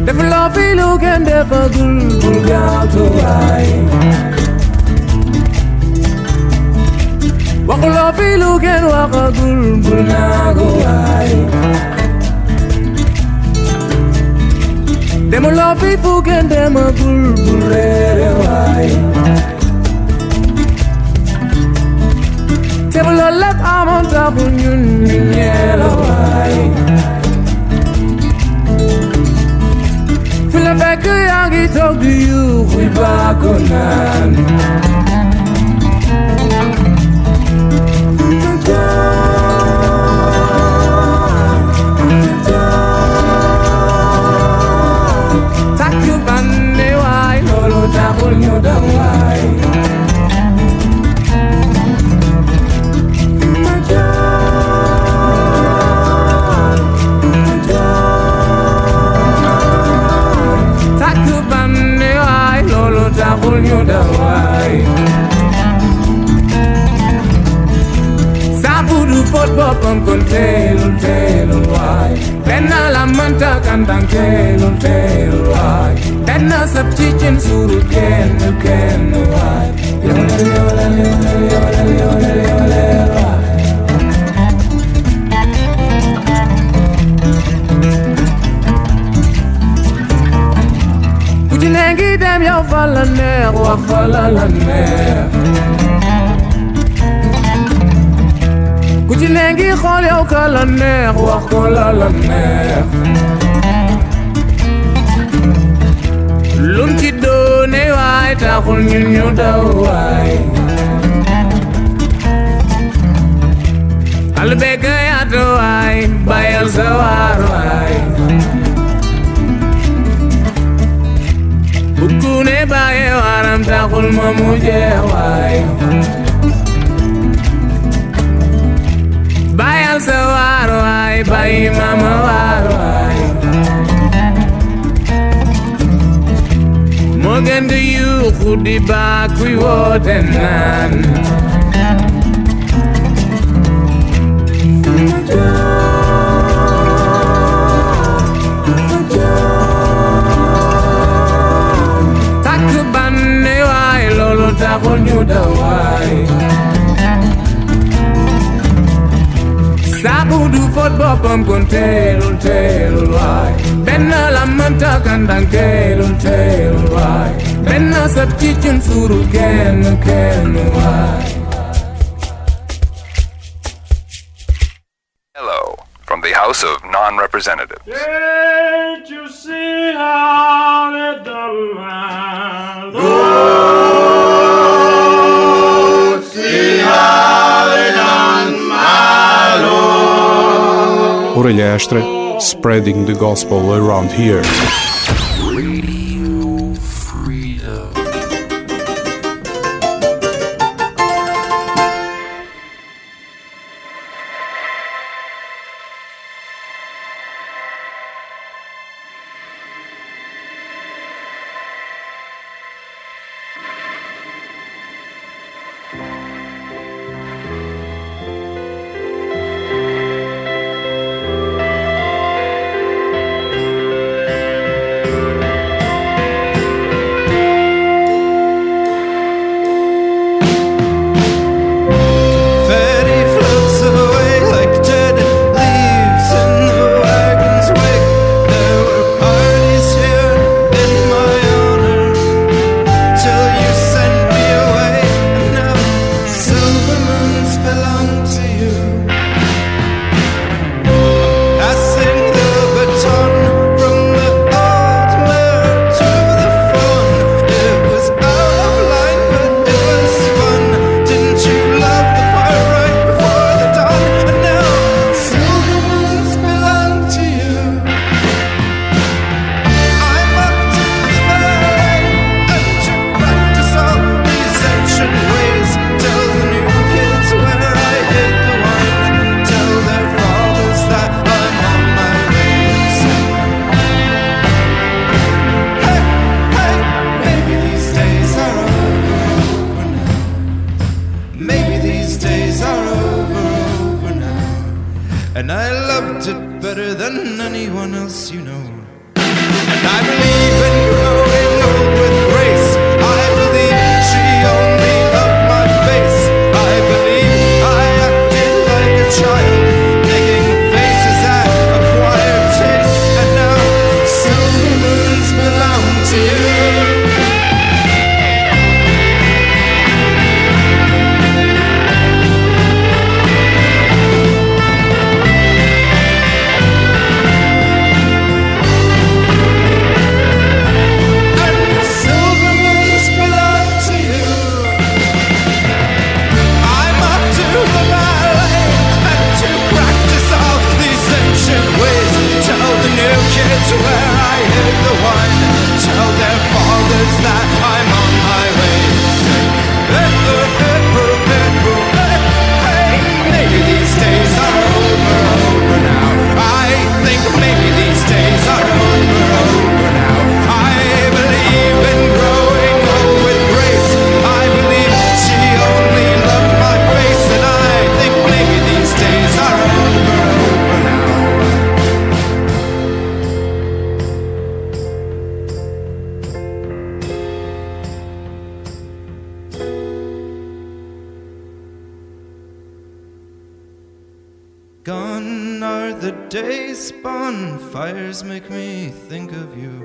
Def love look and never gul gul gal to I. Walk love look and walk a gul gul na go I. Dem love fuck and dem a gul gul re I. Table a lap I'm on top of you yellow I. Feel like I can talk to you, we back on land. Take you bande why, no no double you down why. Pull you down why Sabu du football con con telo telo why Denna la manta kandang telo telo why Denna sab chichen suru ken ken why Yola yola yola yola yola yola why Nengi dem yo falla ner wa falla la ner Kuji nengi khol yo kala ner wa khola la ner Lum ci do ne way ta khol ñun ñu daw way Al bega ya do way bayal sawar way Bukune bae waram takul mamuje wai Bayal sawar wai bai mama war wai Mogen de you khudi ba kui wotenan Takul ñu daway Sabu du fot bopam kon telul telul way Benna la manta kandang telul telul way Benna sab chichen suru ken ken way Hello from the House of Non-Representatives. Can't you see how they done my Lord? See how they done my Lord. Orelha Extra, spreading the gospel around here. And I loved it better than anyone else you know. I believe in growing old with grace. I believe she only loved my face. I believe I acted like a child, making faces at acquired taste. And now silver moons belong to you. Kids where I hid the wine, tell their fathers that I'm on my way. Sing, hey, hey, hey, hey, hey, maybe these days are over, over now. I think maybe these days are over, over now. I believe in growing old with grace. I believe she only loved my face, and I think maybe these days are over, over now. Gone are the days, bonfires make me think of you.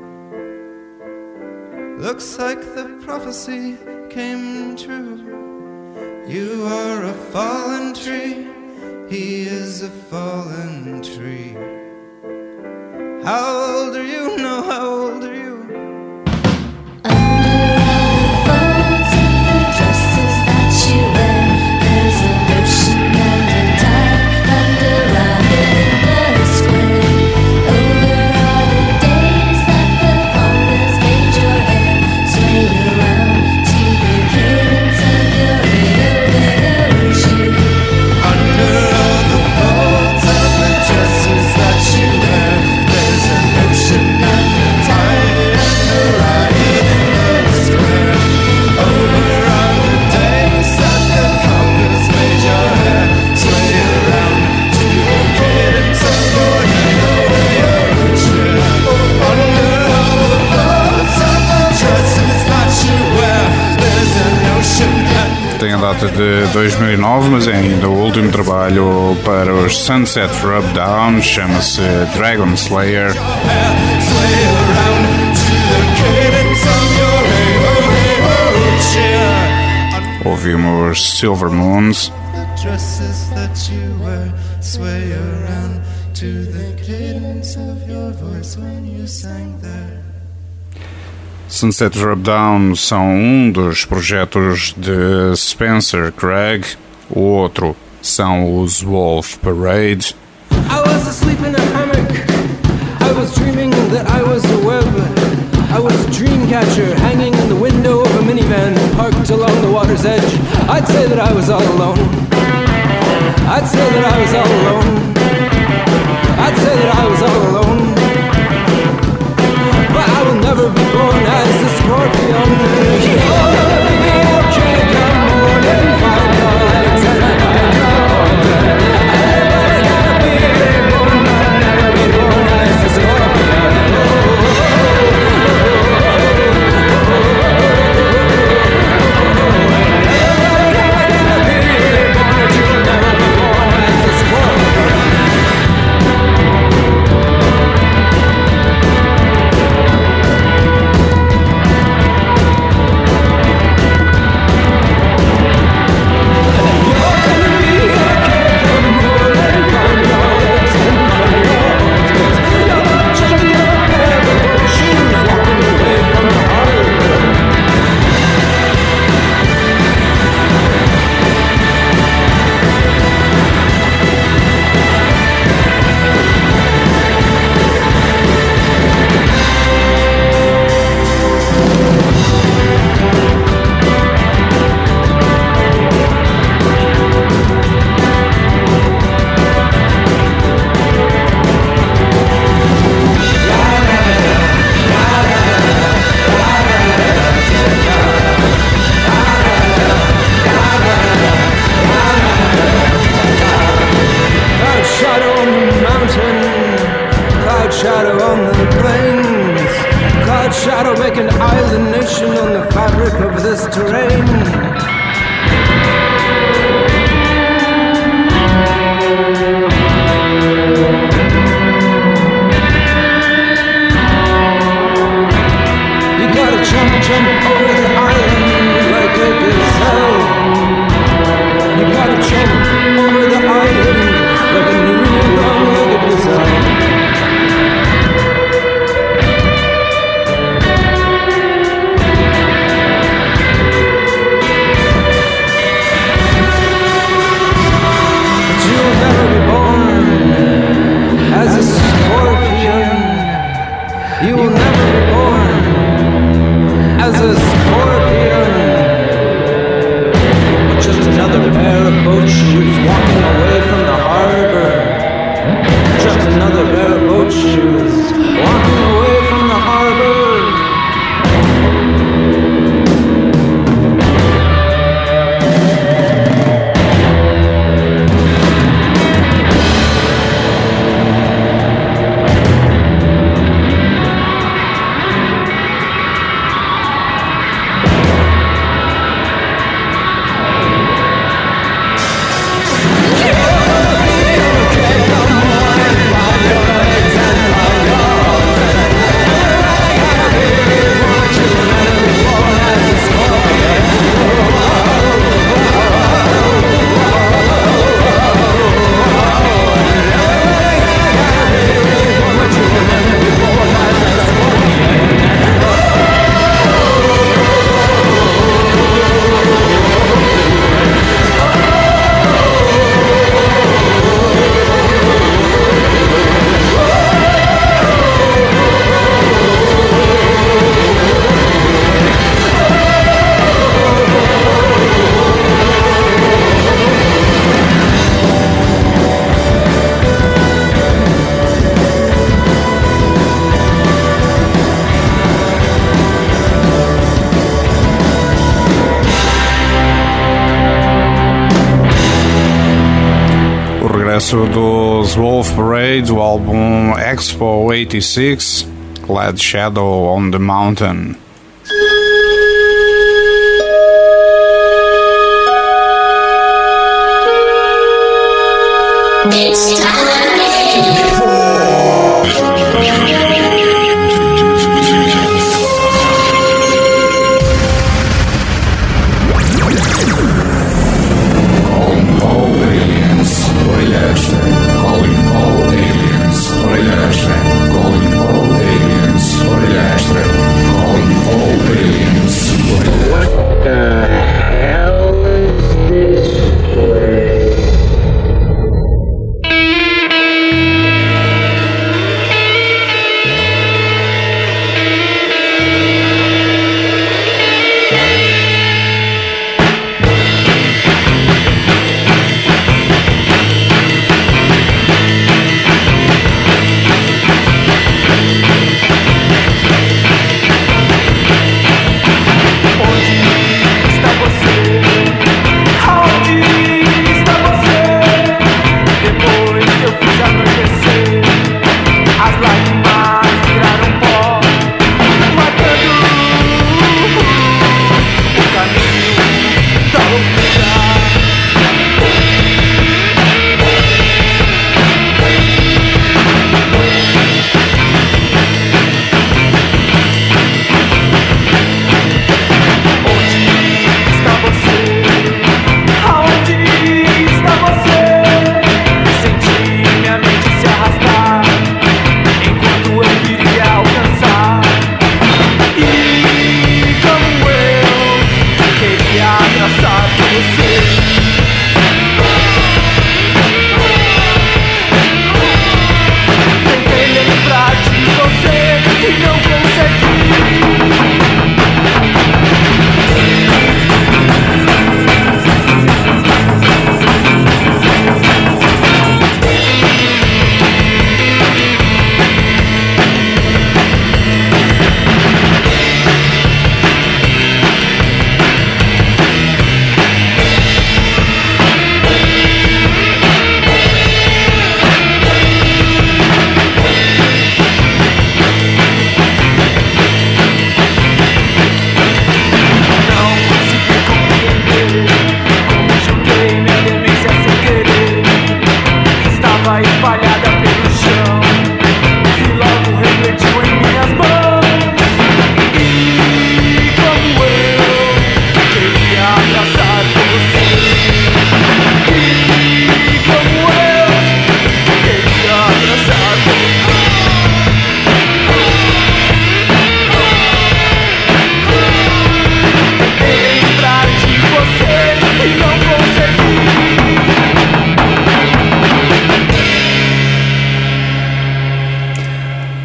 Looks like the prophecy came true. You are a fallen tree, he is a fallen tree. How old are you? No, how old are you? Tem a data de dois mil e nove, mas é ainda o último trabalho para os Sunset Rubdown, chama-se Dragon Slayer. Ouvimos Silver Moons. Sunset Rubdown são um dos projetos de Spencer Craig, o outro são os Wolf Parade. I was asleep in a hammock, I was dreaming that I was a web. I was a dream catcher hanging in the window of a minivan parked along the water's edge. I'd say that I was all alone. I'd say that I was all alone. I'd say that I was all alone. But I will never be born as a scorpion. You'll never be okay, come on and find out. Everybody gotta be born, but never be born as a scorpion. Everybody gotta be born, but you'll never be born as a scorpion. Shadow on the plain, shadow make an island nation on the fabric of this terrain. You gotta jump, jump over the island like a gazelle. You gotta jump over the island like a new long-legged gazelle. As a scorpion, you will never be born as a scorpion, but just another pair of boat shoes walking away from the harbor. Just another pair of boat shoes walking away from the harbor. Dos Wolf Parade, o álbum Expo oitenta e seis, Glad Shadow on the Mountain. It's time.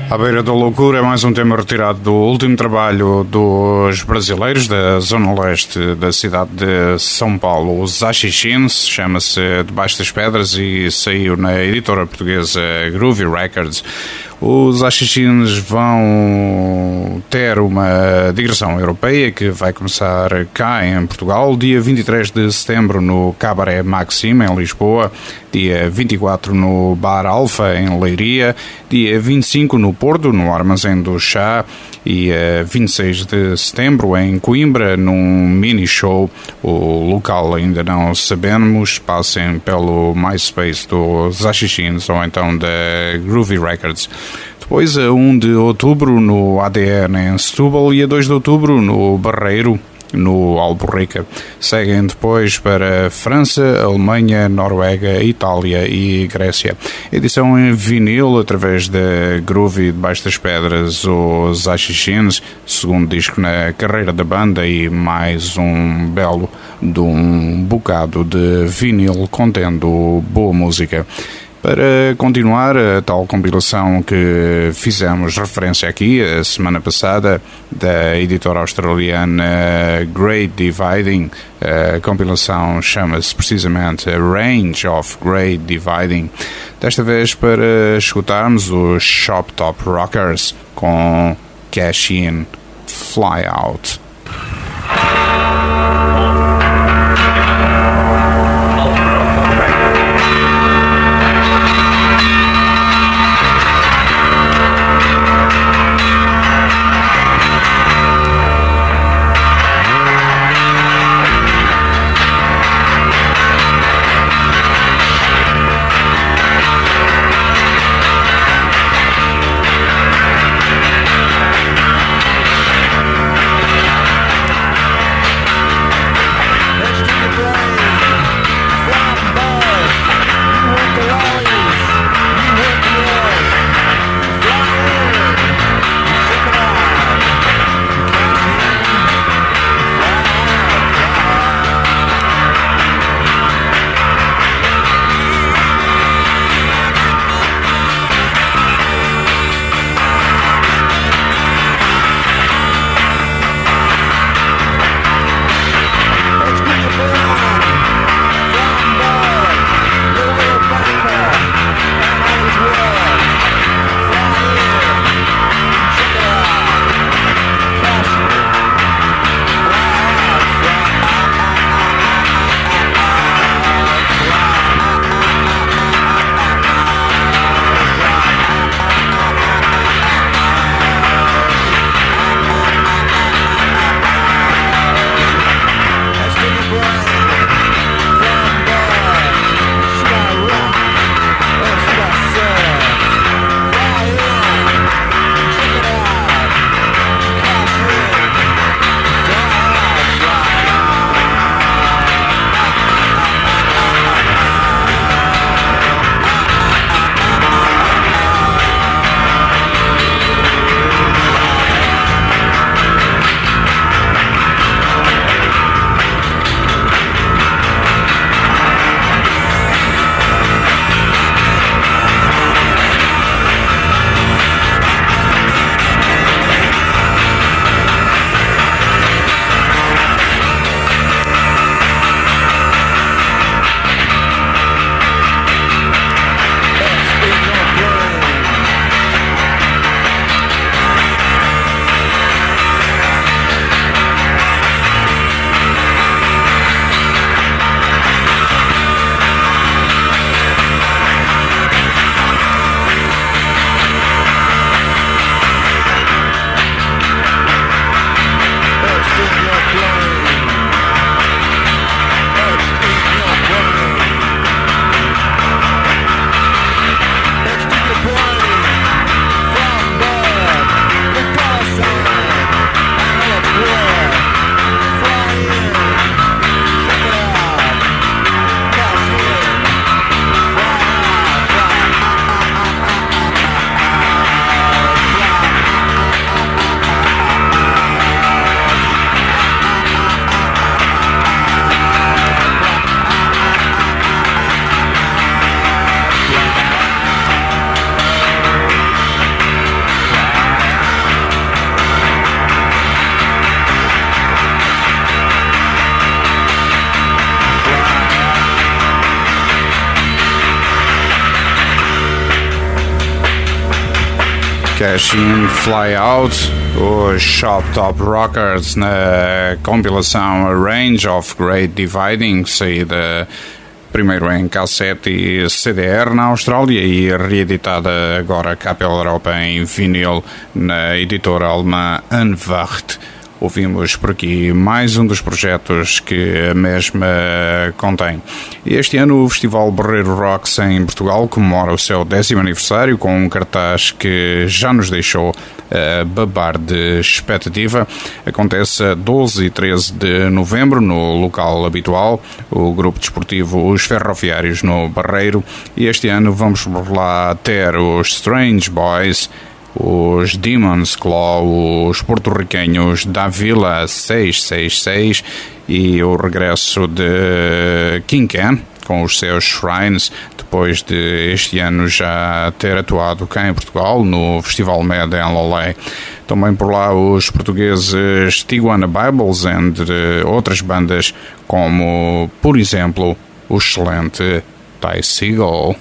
À beira da loucura é mais um tema retirado do último trabalho dos brasileiros da zona leste da cidade de São Paulo. Os Axixins, chama-se Debaixo das Pedras e saiu na editora portuguesa Groovy Records. Os Axixins vão ter uma digressão europeia que vai começar cá em Portugal, dia vinte e três de setembro no Cabaré Maxime, em Lisboa, dia vinte e quatro no Bar Alfa, em Leiria, dia vinte e cinco no Porto, no Armazém do Chá, e uh, vinte e seis de setembro em Coimbra, num mini-show. O local ainda não sabemos, passem pelo MySpace dos Axixins ou então da Groovy Records. Depois, a um de outubro no A D N em Setúbal e a dois de outubro no Barreiro, no Alborrica. Seguem depois para França, Alemanha, Noruega, Itália e Grécia. Edição em vinil através da Groovy Debaixo das Pedras, os Axixins, segundo disco na carreira da banda e mais um belo de um bocado de vinil contendo boa música. Para continuar, a tal compilação que fizemos referência aqui a semana passada, da editora australiana Great Dividing, a compilação chama-se precisamente Range of Great Dividing. Desta vez para escutarmos os Shop Top Rockers com Cash In, Fly Out. Cash In, Fly Out, os Shop Top Rockers na compilação A Range of Great Dividing, saída primeiro em cassete e C D R na Austrália e reeditada agora cá pela Europa em vinil na editora alemã Unwacht. Ouvimos por aqui mais um dos projetos que a mesma contém. Este ano o Festival Barreiro Rocks em Portugal comemora o seu décimo aniversário com um cartaz que já nos deixou a babar de expectativa. Acontece a doze e treze de novembro no local habitual, o grupo desportivo Os Ferroviários no Barreiro, e este ano vamos por lá ter os Strange Boys, os Demon's Claw, os porto-riquenhos da Vila seiscentos e sessenta e seis e o regresso de King Can com os seus Shrines, depois de este ano já ter atuado cá em Portugal no Festival Med em Lolé. Também por lá os portugueses Tijuana Bibles, entre outras bandas como, por exemplo, o excelente Ty Segall.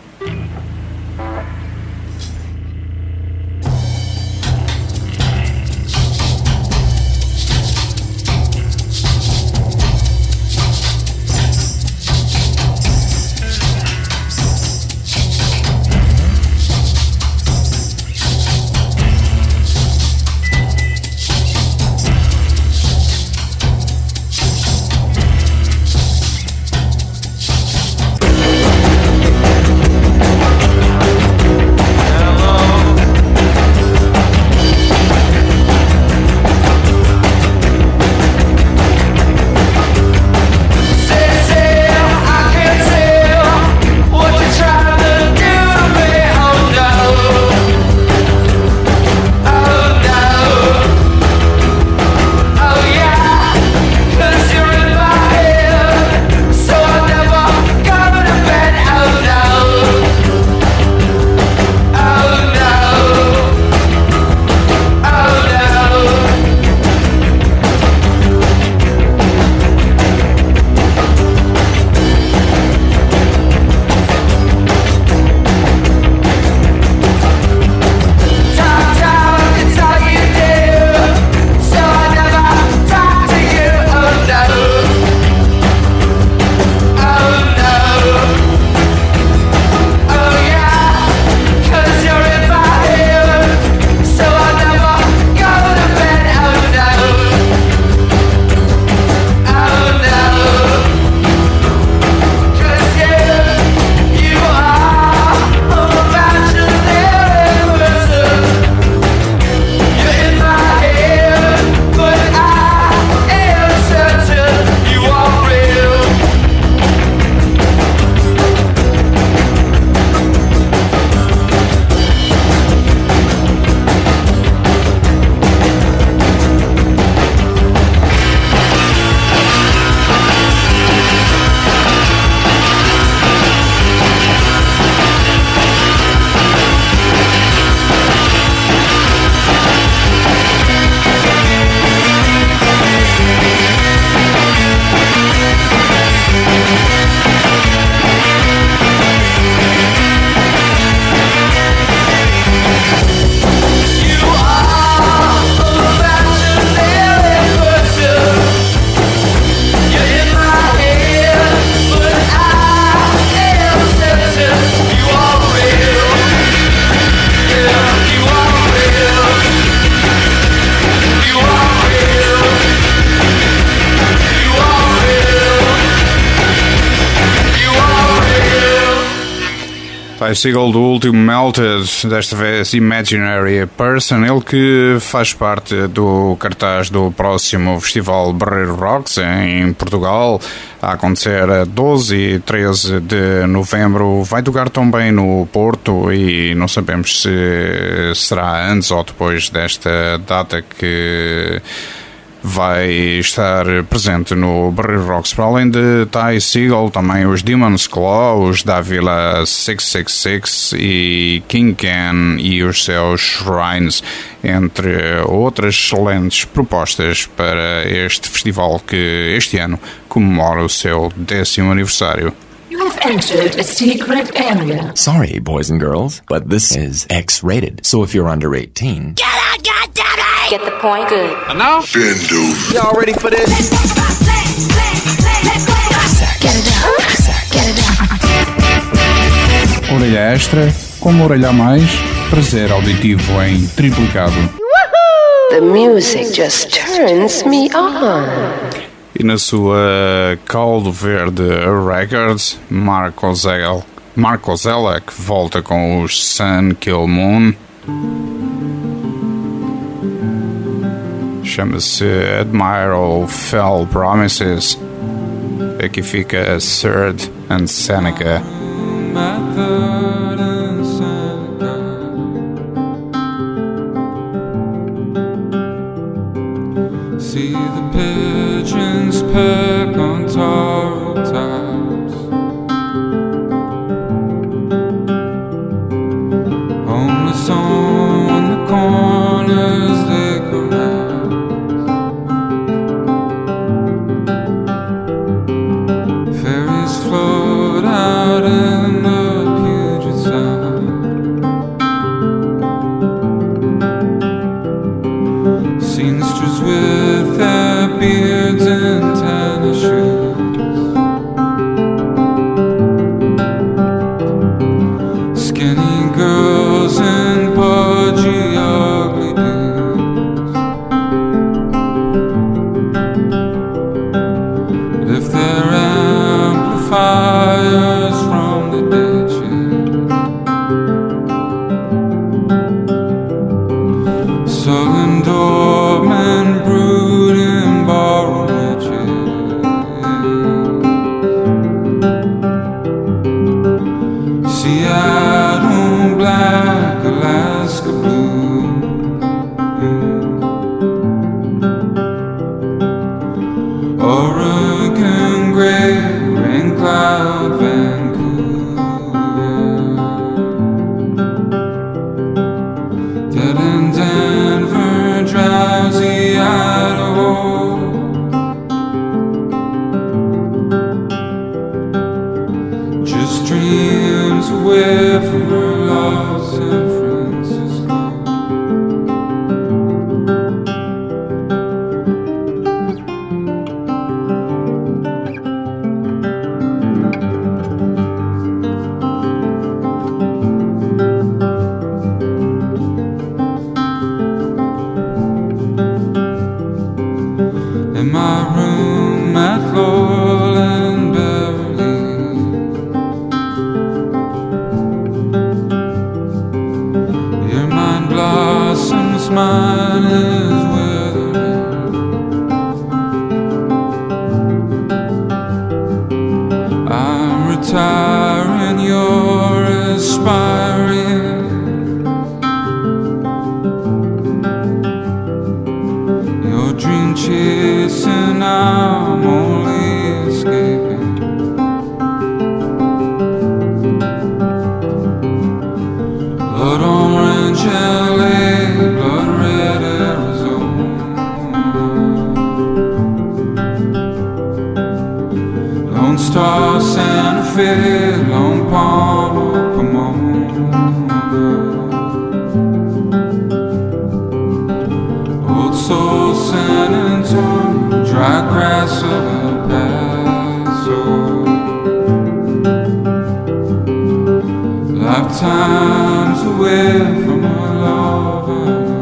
Ty Segall do último Melted, desta vez Imaginary Person, ele que faz parte do cartaz do próximo Festival Barreiro Rocks em Portugal, a acontecer a doze e treze de novembro. Vai tocar também no Porto e não sabemos se será antes ou depois desta data que vai estar presente no Barreiro Rocks. Para além de Ty Segall, também os Demon's Claw, os da Vila seiscentos e sessenta e seis e King Can e os seus Shrines, entre outras excelentes propostas para este festival que este ano comemora o seu décimo aniversário. You have entered a secret area. Sorry, boys and girls, but this is X-rated. So if you're under eighteen... Get out, goddammit! Get the point? Good. And now? Bindu. Y'all ready for this? Get it down. Get it down. Orelha extra, como orelha a mais, prazer auditivo em triplicado. The music just turns me on. E na sua Caldo Verde Records, Marco Zell, Marco Zellek volta com os Sun Kill Moon. Chama-se Admiral Fell Promises. Aqui fica Third and Seneca. See the pigeons peck on tall tops. Homeless on the corners they come out. Ferries float out in the Puget Sound. Seamsters with their beards and tennis shoes. Skinny girls and pudgy ugly dudes. Lift their amplifiers from the ditches. Sullen doormen brood in ballroom riches. Seattle black, Alaska blue. Oregon gray, rain cloud, Vancouver. Dead in Denver, drowsy Idaho. Just dreams away from her love, San Francisco. In my room at Laurel and Beverly, your mind blossoms, mine is withering. I'm retiring, you're aspiring. Your dream chasing, I'm only escaping. Blood orange L A, blood red Arizona. Lone Star Santa Fe, Lone Palm, Pomona. Old Soul, San Antonio, dry grass of El Paso. Lifetimes away from a love I know.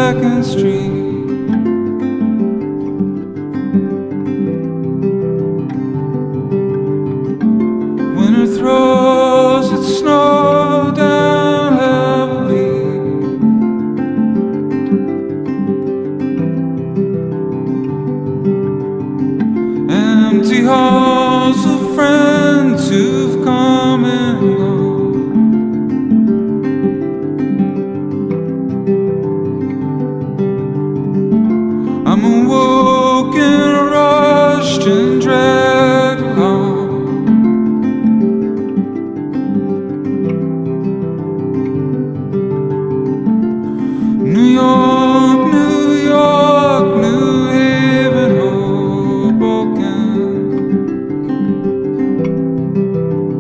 Second Street. Winter throws its snow down heavily. Empty halls of friends who've come and gone. I'm awoken, rushed and dragged along. New York, New York, New Haven, Hoboken.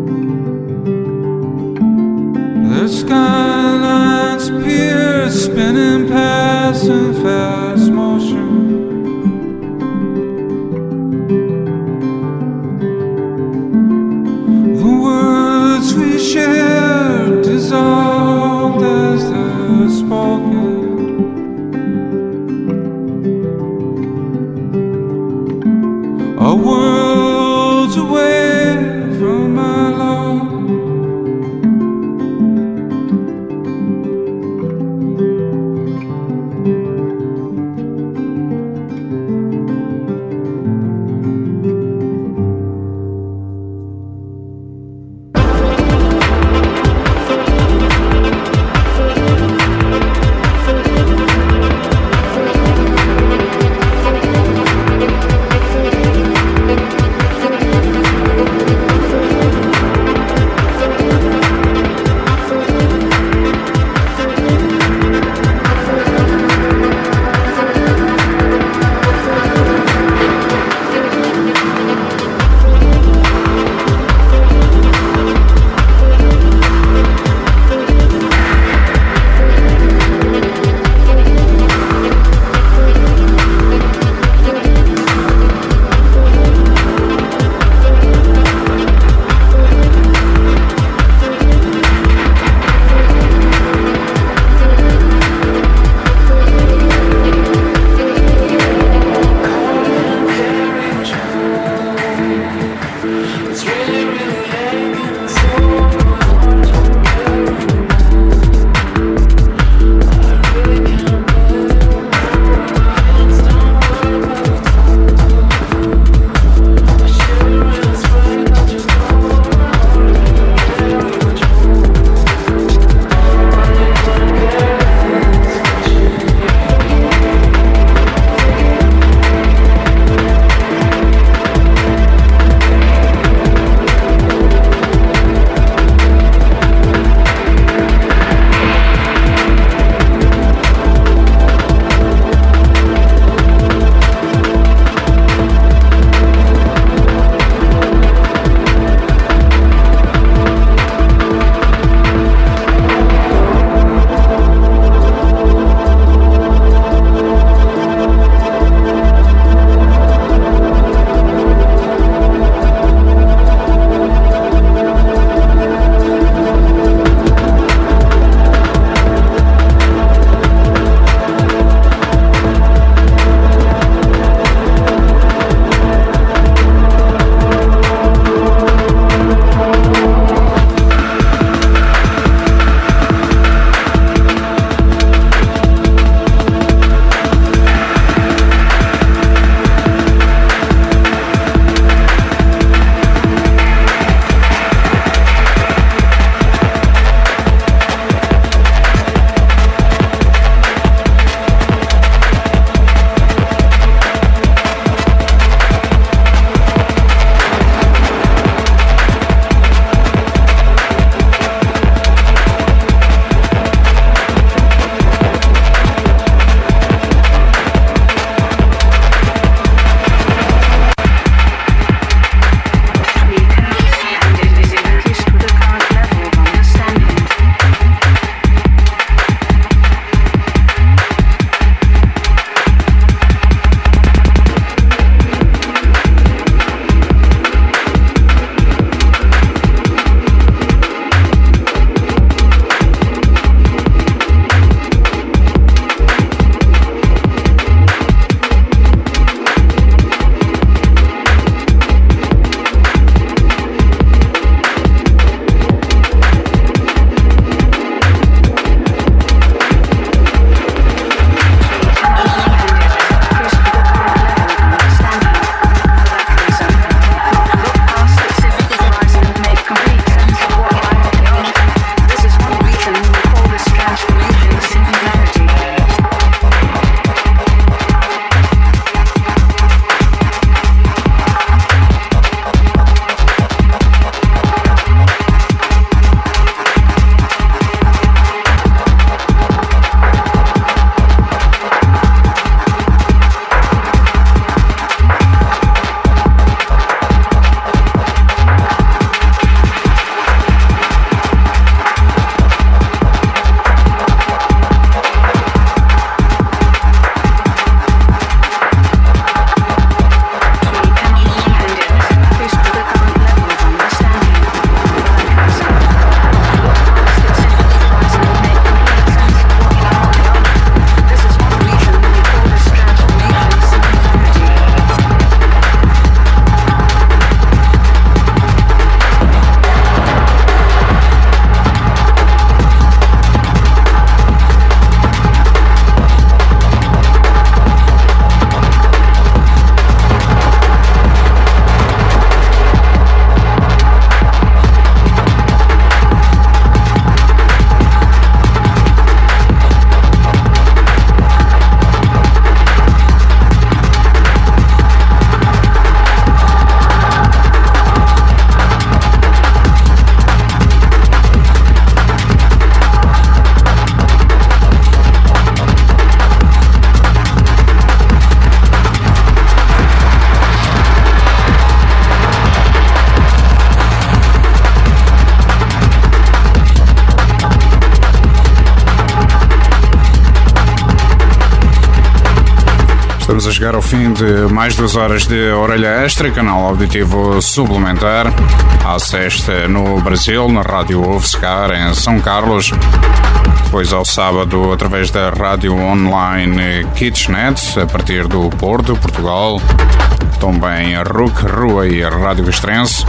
Estamos a chegar ao fim de mais duas horas de Orelha Extra, canal auditivo suplementar, à sexta no Brasil, na Rádio UFSCar em São Carlos, depois ao sábado através da Rádio Online Kitchenet, a partir do Porto, Portugal, também a R U C, Rua e a Rádio Castrense.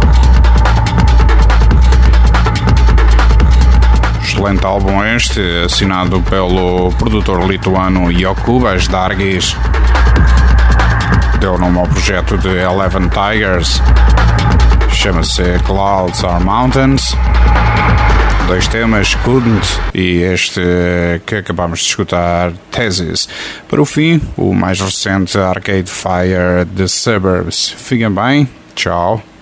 Excelente álbum este, assinado pelo produtor lituano Jokūbas Dargis. Deu nome ao projeto de Eleven Tigers. Chama-se Clouds Are Mountains. Dois temas, Couldn't e este que acabamos de escutar, Thesis. Para o fim, o mais recente Arcade Fire The Suburbs. Fiquem bem, tchau.